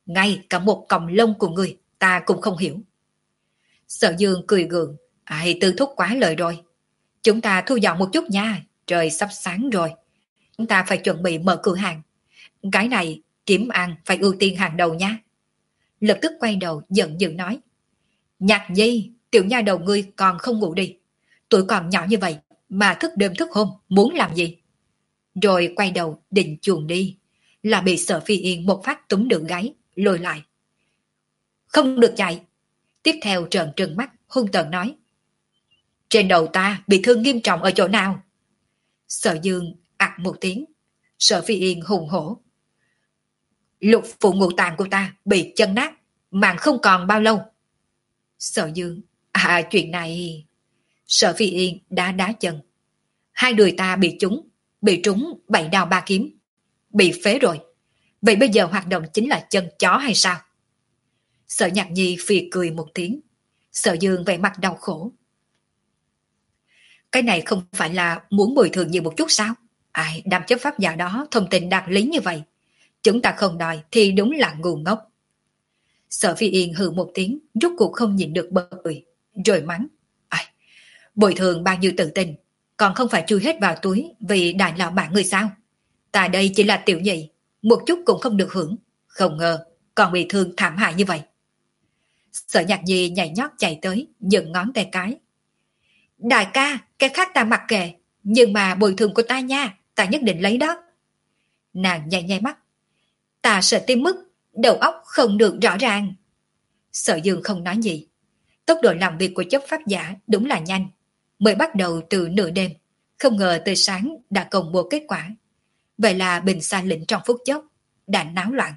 Ngay cả một cọng lông của người ta cũng không hiểu. Sở Dương cười gượng. Ai Tư thúc quá lời rồi. Chúng ta thu dọn một chút nha. Trời sắp sáng rồi. Chúng ta phải chuẩn bị mở cửa hàng. Cái này kiếm ăn phải ưu tiên hàng đầu nha. Lập tức quay đầu giận dữ nói. Nhạc Nhi, tiểu nha đầu ngươi còn không ngủ đi. Tuổi còn nhỏ như vậy mà thức đêm thức hôm muốn làm gì? Rồi quay đầu định chuồn đi, là bị Sở Phi Yên một phát túm đường gáy, lôi lại. Không được chạy. Tiếp theo trợn trừng mắt, hung tợn nói. Trên đầu ta bị thương nghiêm trọng ở chỗ nào? Sở Dương ặc một tiếng. Sở Phi Yên hùng hổ. Lục phủ ngũ tạng của ta bị chân nát, mạng không còn bao lâu. Sở Dương, à chuyện này... Sở Phi Yên đá đá chân. Hai người ta bị trúng, bị trúng bảy đao ba kiếm. Bị phế rồi. Vậy bây giờ hoạt động chính là chân chó hay sao? Sở Nhạc Nhi phì cười một tiếng. Sở Dương vẻ mặt đau khổ. Cái này không phải là muốn bồi thường nhiều một chút sao? Ai, đám chấp pháp giả đó thông tình đạt lý như vậy. Chúng ta không đòi thì đúng là ngu ngốc. Sở Phi Yên hừ một tiếng, rút cuộc không nhịn được bật cười, rồi mắng. Ai, bồi thường bao nhiêu tự tin, còn không phải chui hết vào túi vì đại lão bạn người sao? Ta đây chỉ là tiểu nhị, một chút cũng không được hưởng. Không ngờ, còn bị thương thảm hại như vậy. Sở Nhạc Nhi nhảy nhót chạy tới, dựng ngón tay cái. Đại ca, cái khác ta mặc kệ, nhưng mà bồi thường của ta nha, ta nhất định lấy đó. Nàng nháy nháy mắt. Ta sợ tim mức, đầu óc không được rõ ràng. Sở Dương không nói gì. Tốc độ làm việc của chấp pháp giả đúng là nhanh. Mới bắt đầu từ nửa đêm, không ngờ tới sáng đã công bố kết quả. Vậy là Bình Sa lĩnh trong phút chốc đã náo loạn.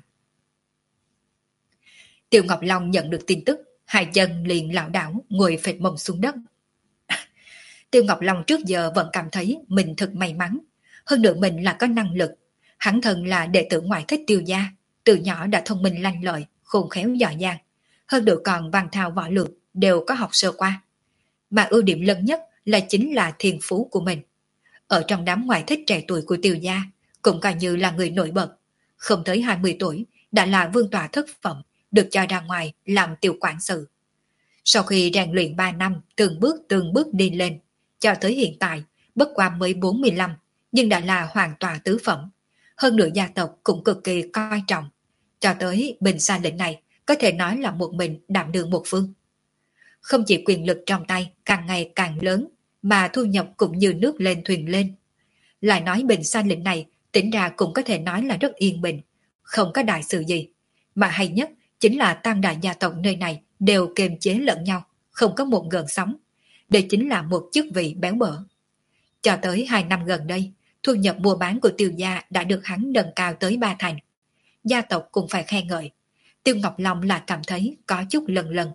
Tiêu Ngọc Long nhận được tin tức, hai chân liền lảo đảo ngồi phệt mông xuống đất. Tiêu Ngọc Long trước giờ vẫn cảm thấy mình thật may mắn, hơn nữa mình là có năng lực. Hắn thân là đệ tử ngoại thích Tiêu gia, từ nhỏ đã thông minh lanh lợi, khôn khéo giỏi giang, hơn nữa còn văn thao võ lược đều có học sơ qua. Mà ưu điểm lớn nhất là chính là thiên phú của mình. Ở trong đám ngoại thích trẻ tuổi của Tiêu gia, cũng coi như là người nổi bật, không tới hai mươi tuổi đã là vương tọa thất phẩm, được cho ra ngoài làm tiểu quản sự. Sau khi rèn luyện ba năm, từng bước từng bước đi lên, cho tới hiện tại, bất qua mới bốn mươi lăm, nhưng đã là hoàng tọa tứ phẩm. Hơn nữa gia tộc cũng cực kỳ coi trọng. Cho tới Bình Sa lĩnh này, có thể nói là một mình đảm đương một phương. Không chỉ quyền lực trong tay càng ngày càng lớn, mà thu nhập cũng như nước lên thuyền lên. Lại nói Bình Sa lĩnh này, tính ra cũng có thể nói là rất yên bình, không có đại sự gì. Mà hay nhất chính là tam đại gia tộc nơi này đều kiềm chế lẫn nhau, không có một gợn sóng. Đây chính là một chức vị béo bở. Cho tới hai năm gần đây, thu nhập mua bán của Tiêu gia đã được hắn nâng cao tới ba thành. Gia tộc cũng phải khen ngợi. Tiêu Ngọc Long là cảm thấy có chút lần lần.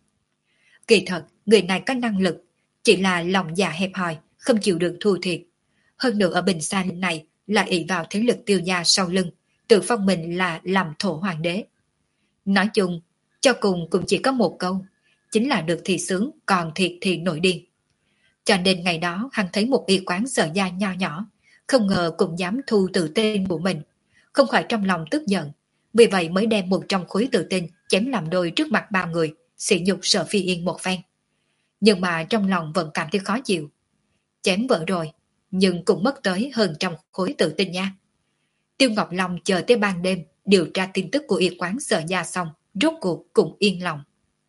Kỳ thật, người này có năng lực, chỉ là lòng dạ hẹp hòi, không chịu được thua thiệt. Hơn nữa ở Bình Sa này là ỷ vào thế lực Tiêu gia sau lưng, tự phong mình là làm thổ hoàng đế. Nói chung, cho cùng cũng chỉ có một câu, chính là được thì sướng, còn thiệt thì nổi điên. Cho nên ngày đó hắn thấy một y quán Sở gia nho nhỏ, không ngờ cũng dám thu tự tên của mình, không khỏi trong lòng tức giận, vì vậy mới đem một trong khối tự tin chém làm đôi trước mặt bao người, sỉ nhục Sở Phi Yên một phen. Nhưng mà trong lòng vẫn cảm thấy khó chịu. Chém vợ rồi, nhưng cũng mất tới hơn trăm khối tự tin nha. Tiêu Ngọc Long chờ tới ban đêm điều tra tin tức của y quán Sở gia xong, rốt cuộc cũng yên lòng.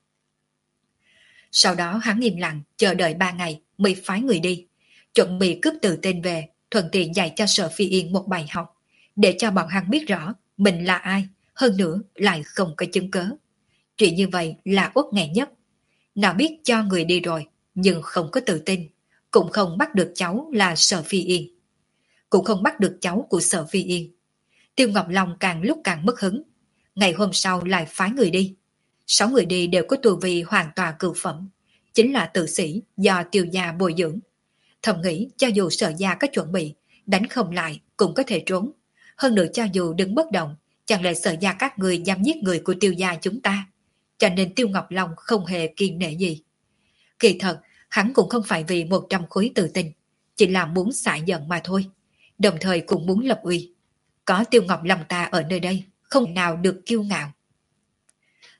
Sau đó hắn im lặng chờ đợi ba ngày mới phái người đi, chuẩn bị cướp tự tin về, thuận tiện dạy cho Sở Phi Yên một bài học, để cho bọn hắn biết rõ mình là ai, hơn nữa lại không có chứng cớ. Chuyện như vậy là uất nghẹn nhất. Nào biết cho người đi rồi, nhưng không có tự tin, cũng không bắt được cháu là Sở Phi Yên. Cũng không bắt được cháu của Sở Phi Yên. Tiêu Ngọc Long càng lúc càng mất hứng. Ngày hôm sau lại phái người đi. Sáu người đi đều có tu vi hoàn toàn cửu phẩm, chính là tử sĩ do Tiêu gia bồi dưỡng. Thầm nghĩ cho dù Sở gia có chuẩn bị, đánh không lại cũng có thể trốn. Hơn nữa cho dù đứng bất động, chẳng lẽ Sở gia các người dám giết người của Tiêu gia chúng ta. Cho nên Tiêu Ngọc Long không hề kiên nể gì. Kỳ thật, hắn cũng không phải vì một trăm khối tự tin, chỉ là muốn xả giận mà thôi. Đồng thời cũng muốn lập uy. Có Tiêu Ngọc Long ta ở nơi đây, không nào được kiêu ngạo.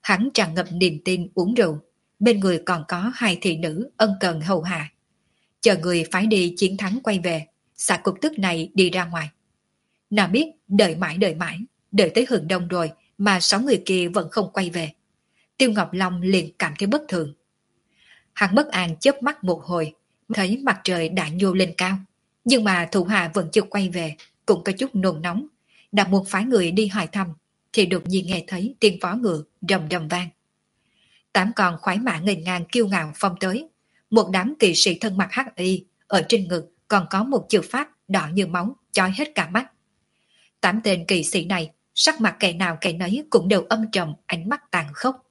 Hắn tràn ngập niềm tin uống rượu, bên người còn có hai thị nữ ân cần hầu hạ. Chờ người phải đi chiến thắng quay về, xả cục tức này đi ra ngoài. Nào biết đợi mãi đợi mãi, đợi tới hừng đông rồi mà sáu người kia vẫn không quay về. Tiêu Ngọc Long liền cảm thấy bất thường. Hắn bất an chớp mắt một hồi, thấy mặt trời đã nhô lên cao, nhưng mà thủ hạ vẫn chưa quay về, cũng có chút nôn nóng, đã muốn phái người đi hỏi thăm, thì đột nhiên nghe thấy tiếng vó ngựa rầm rầm vang. Tám con khoái mã nghênh ngang kiêu ngạo phong tới, một đám kỵ sĩ thân mặc hắc y, ở trên ngực còn có một chữ pháp đỏ như máu, chói hết cả mắt. Tám tên kỵ sĩ này, sắc mặt kẻ nào kẻ nấy cũng đều âm trầm, ánh mắt tàn khốc.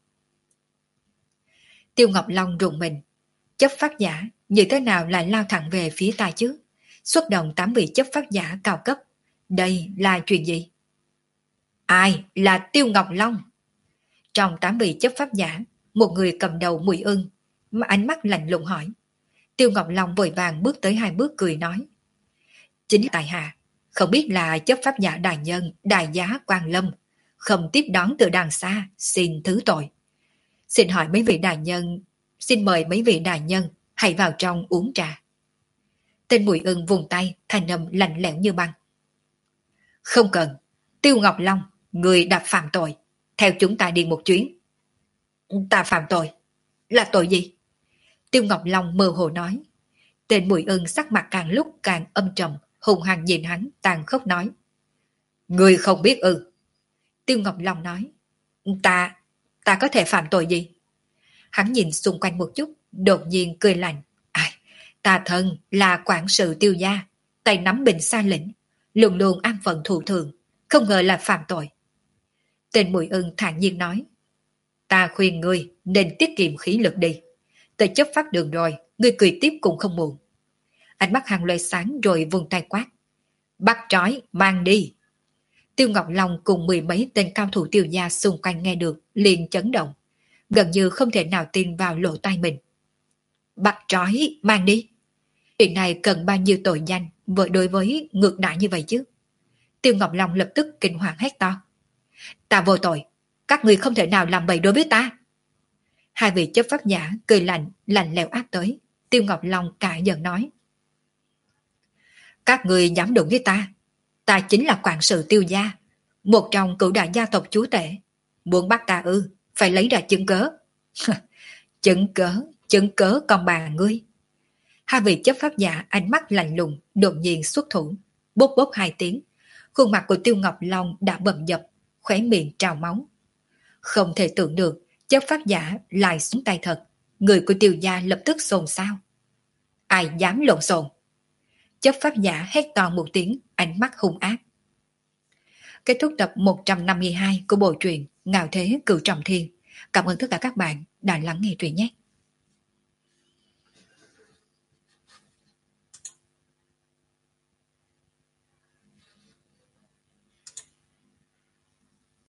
Tiêu Ngọc Long rùng mình, chấp pháp giả như thế nào lại lao thẳng về phía ta chứ? Xuất động tám vị chấp pháp giả cao cấp, đây là chuyện gì? Ai là Tiêu Ngọc Long? Trong tám vị chấp pháp giả, một người cầm đầu Mùi Ưng, mà ánh mắt lạnh lùng hỏi. Tiêu Ngọc Long vội vàng bước tới hai bước cười nói. Chính tại hạ, không biết là chấp pháp giả đại nhân, đại giá Quang Lâm, không tiếp đón từ đằng xa, xin thứ tội. Xin hỏi mấy vị đại nhân, xin mời mấy vị đại nhân, hãy vào trong uống trà. Tên Mùi Ưng vùng tay, thanh âm lạnh lẽo như băng. Không cần, Tiêu Ngọc Long, người đã phạm tội, theo chúng ta đi một chuyến. Ta phạm tội? Là tội gì? Tiêu Ngọc Long mơ hồ nói. Tên Mùi Ưng sắc mặt càng lúc càng âm trầm, hùng hăng nhìn hắn, tàn khốc nói. Người không biết ư? Tiêu Ngọc Long nói. Ta, ta có thể phạm tội gì? Hắn nhìn xung quanh một chút, đột nhiên cười lạnh. Ai, ta thân là quản sự Tiêu gia, tay nắm bình xa lĩnh, luôn luôn an phận thủ thường, không ngờ là phạm tội. Tên Mùi Ưng thản nhiên nói. Ta khuyên ngươi nên tiết kiệm khí lực đi. Tới chấp pháp đường rồi, ngươi cười tiếp cũng không muộn. Ánh mắt hàng loe sáng rồi vùng tay quát. Bắt trói, mang đi. Tiêu Ngọc Long cùng mười mấy tên cao thủ Tiêu gia xung quanh nghe được, liền chấn động. Gần như không thể nào tin vào lỗ tai mình. Bắt trói, mang đi. Chuyện này cần bao nhiêu tội danh với đối với ngược đại như vậy chứ? Tiêu Ngọc Long lập tức kinh hoàng hét to. Ta vô tội, các người không thể nào làm bậy đối với ta. Hai vị chấp pháp giả cười lạnh, lạnh lẽo áp tới. Tiêu Ngọc Long cả giận nói. Các người dám đụng với ta, ta chính là quản sự Tiêu gia, một trong cửu đại gia tộc chúa tể. Muốn bắt ta ư, phải lấy ra chứng cớ. Chứng cớ, chứng cớ còn bà ngươi. Hai vị chấp pháp giả ánh mắt lạnh lùng, đột nhiên xuất thủ, bốp bốp hai tiếng. Khuôn mặt của Tiêu Ngọc Long đã bầm dập, khóe miệng trào máu. Không thể tưởng được, chấp pháp giả lại xuống tay thật. Người của Tiêu gia lập tức xôn xao. Ai dám lộn xộn? Chấp pháp giả hét to một tiếng, ánh mắt hung ác. Kết thúc tập một trăm năm mươi hai của bộ truyện Ngạo Thế Cửu Trọng Thiên. Cảm ơn tất cả các bạn đã lắng nghe truyện nhé.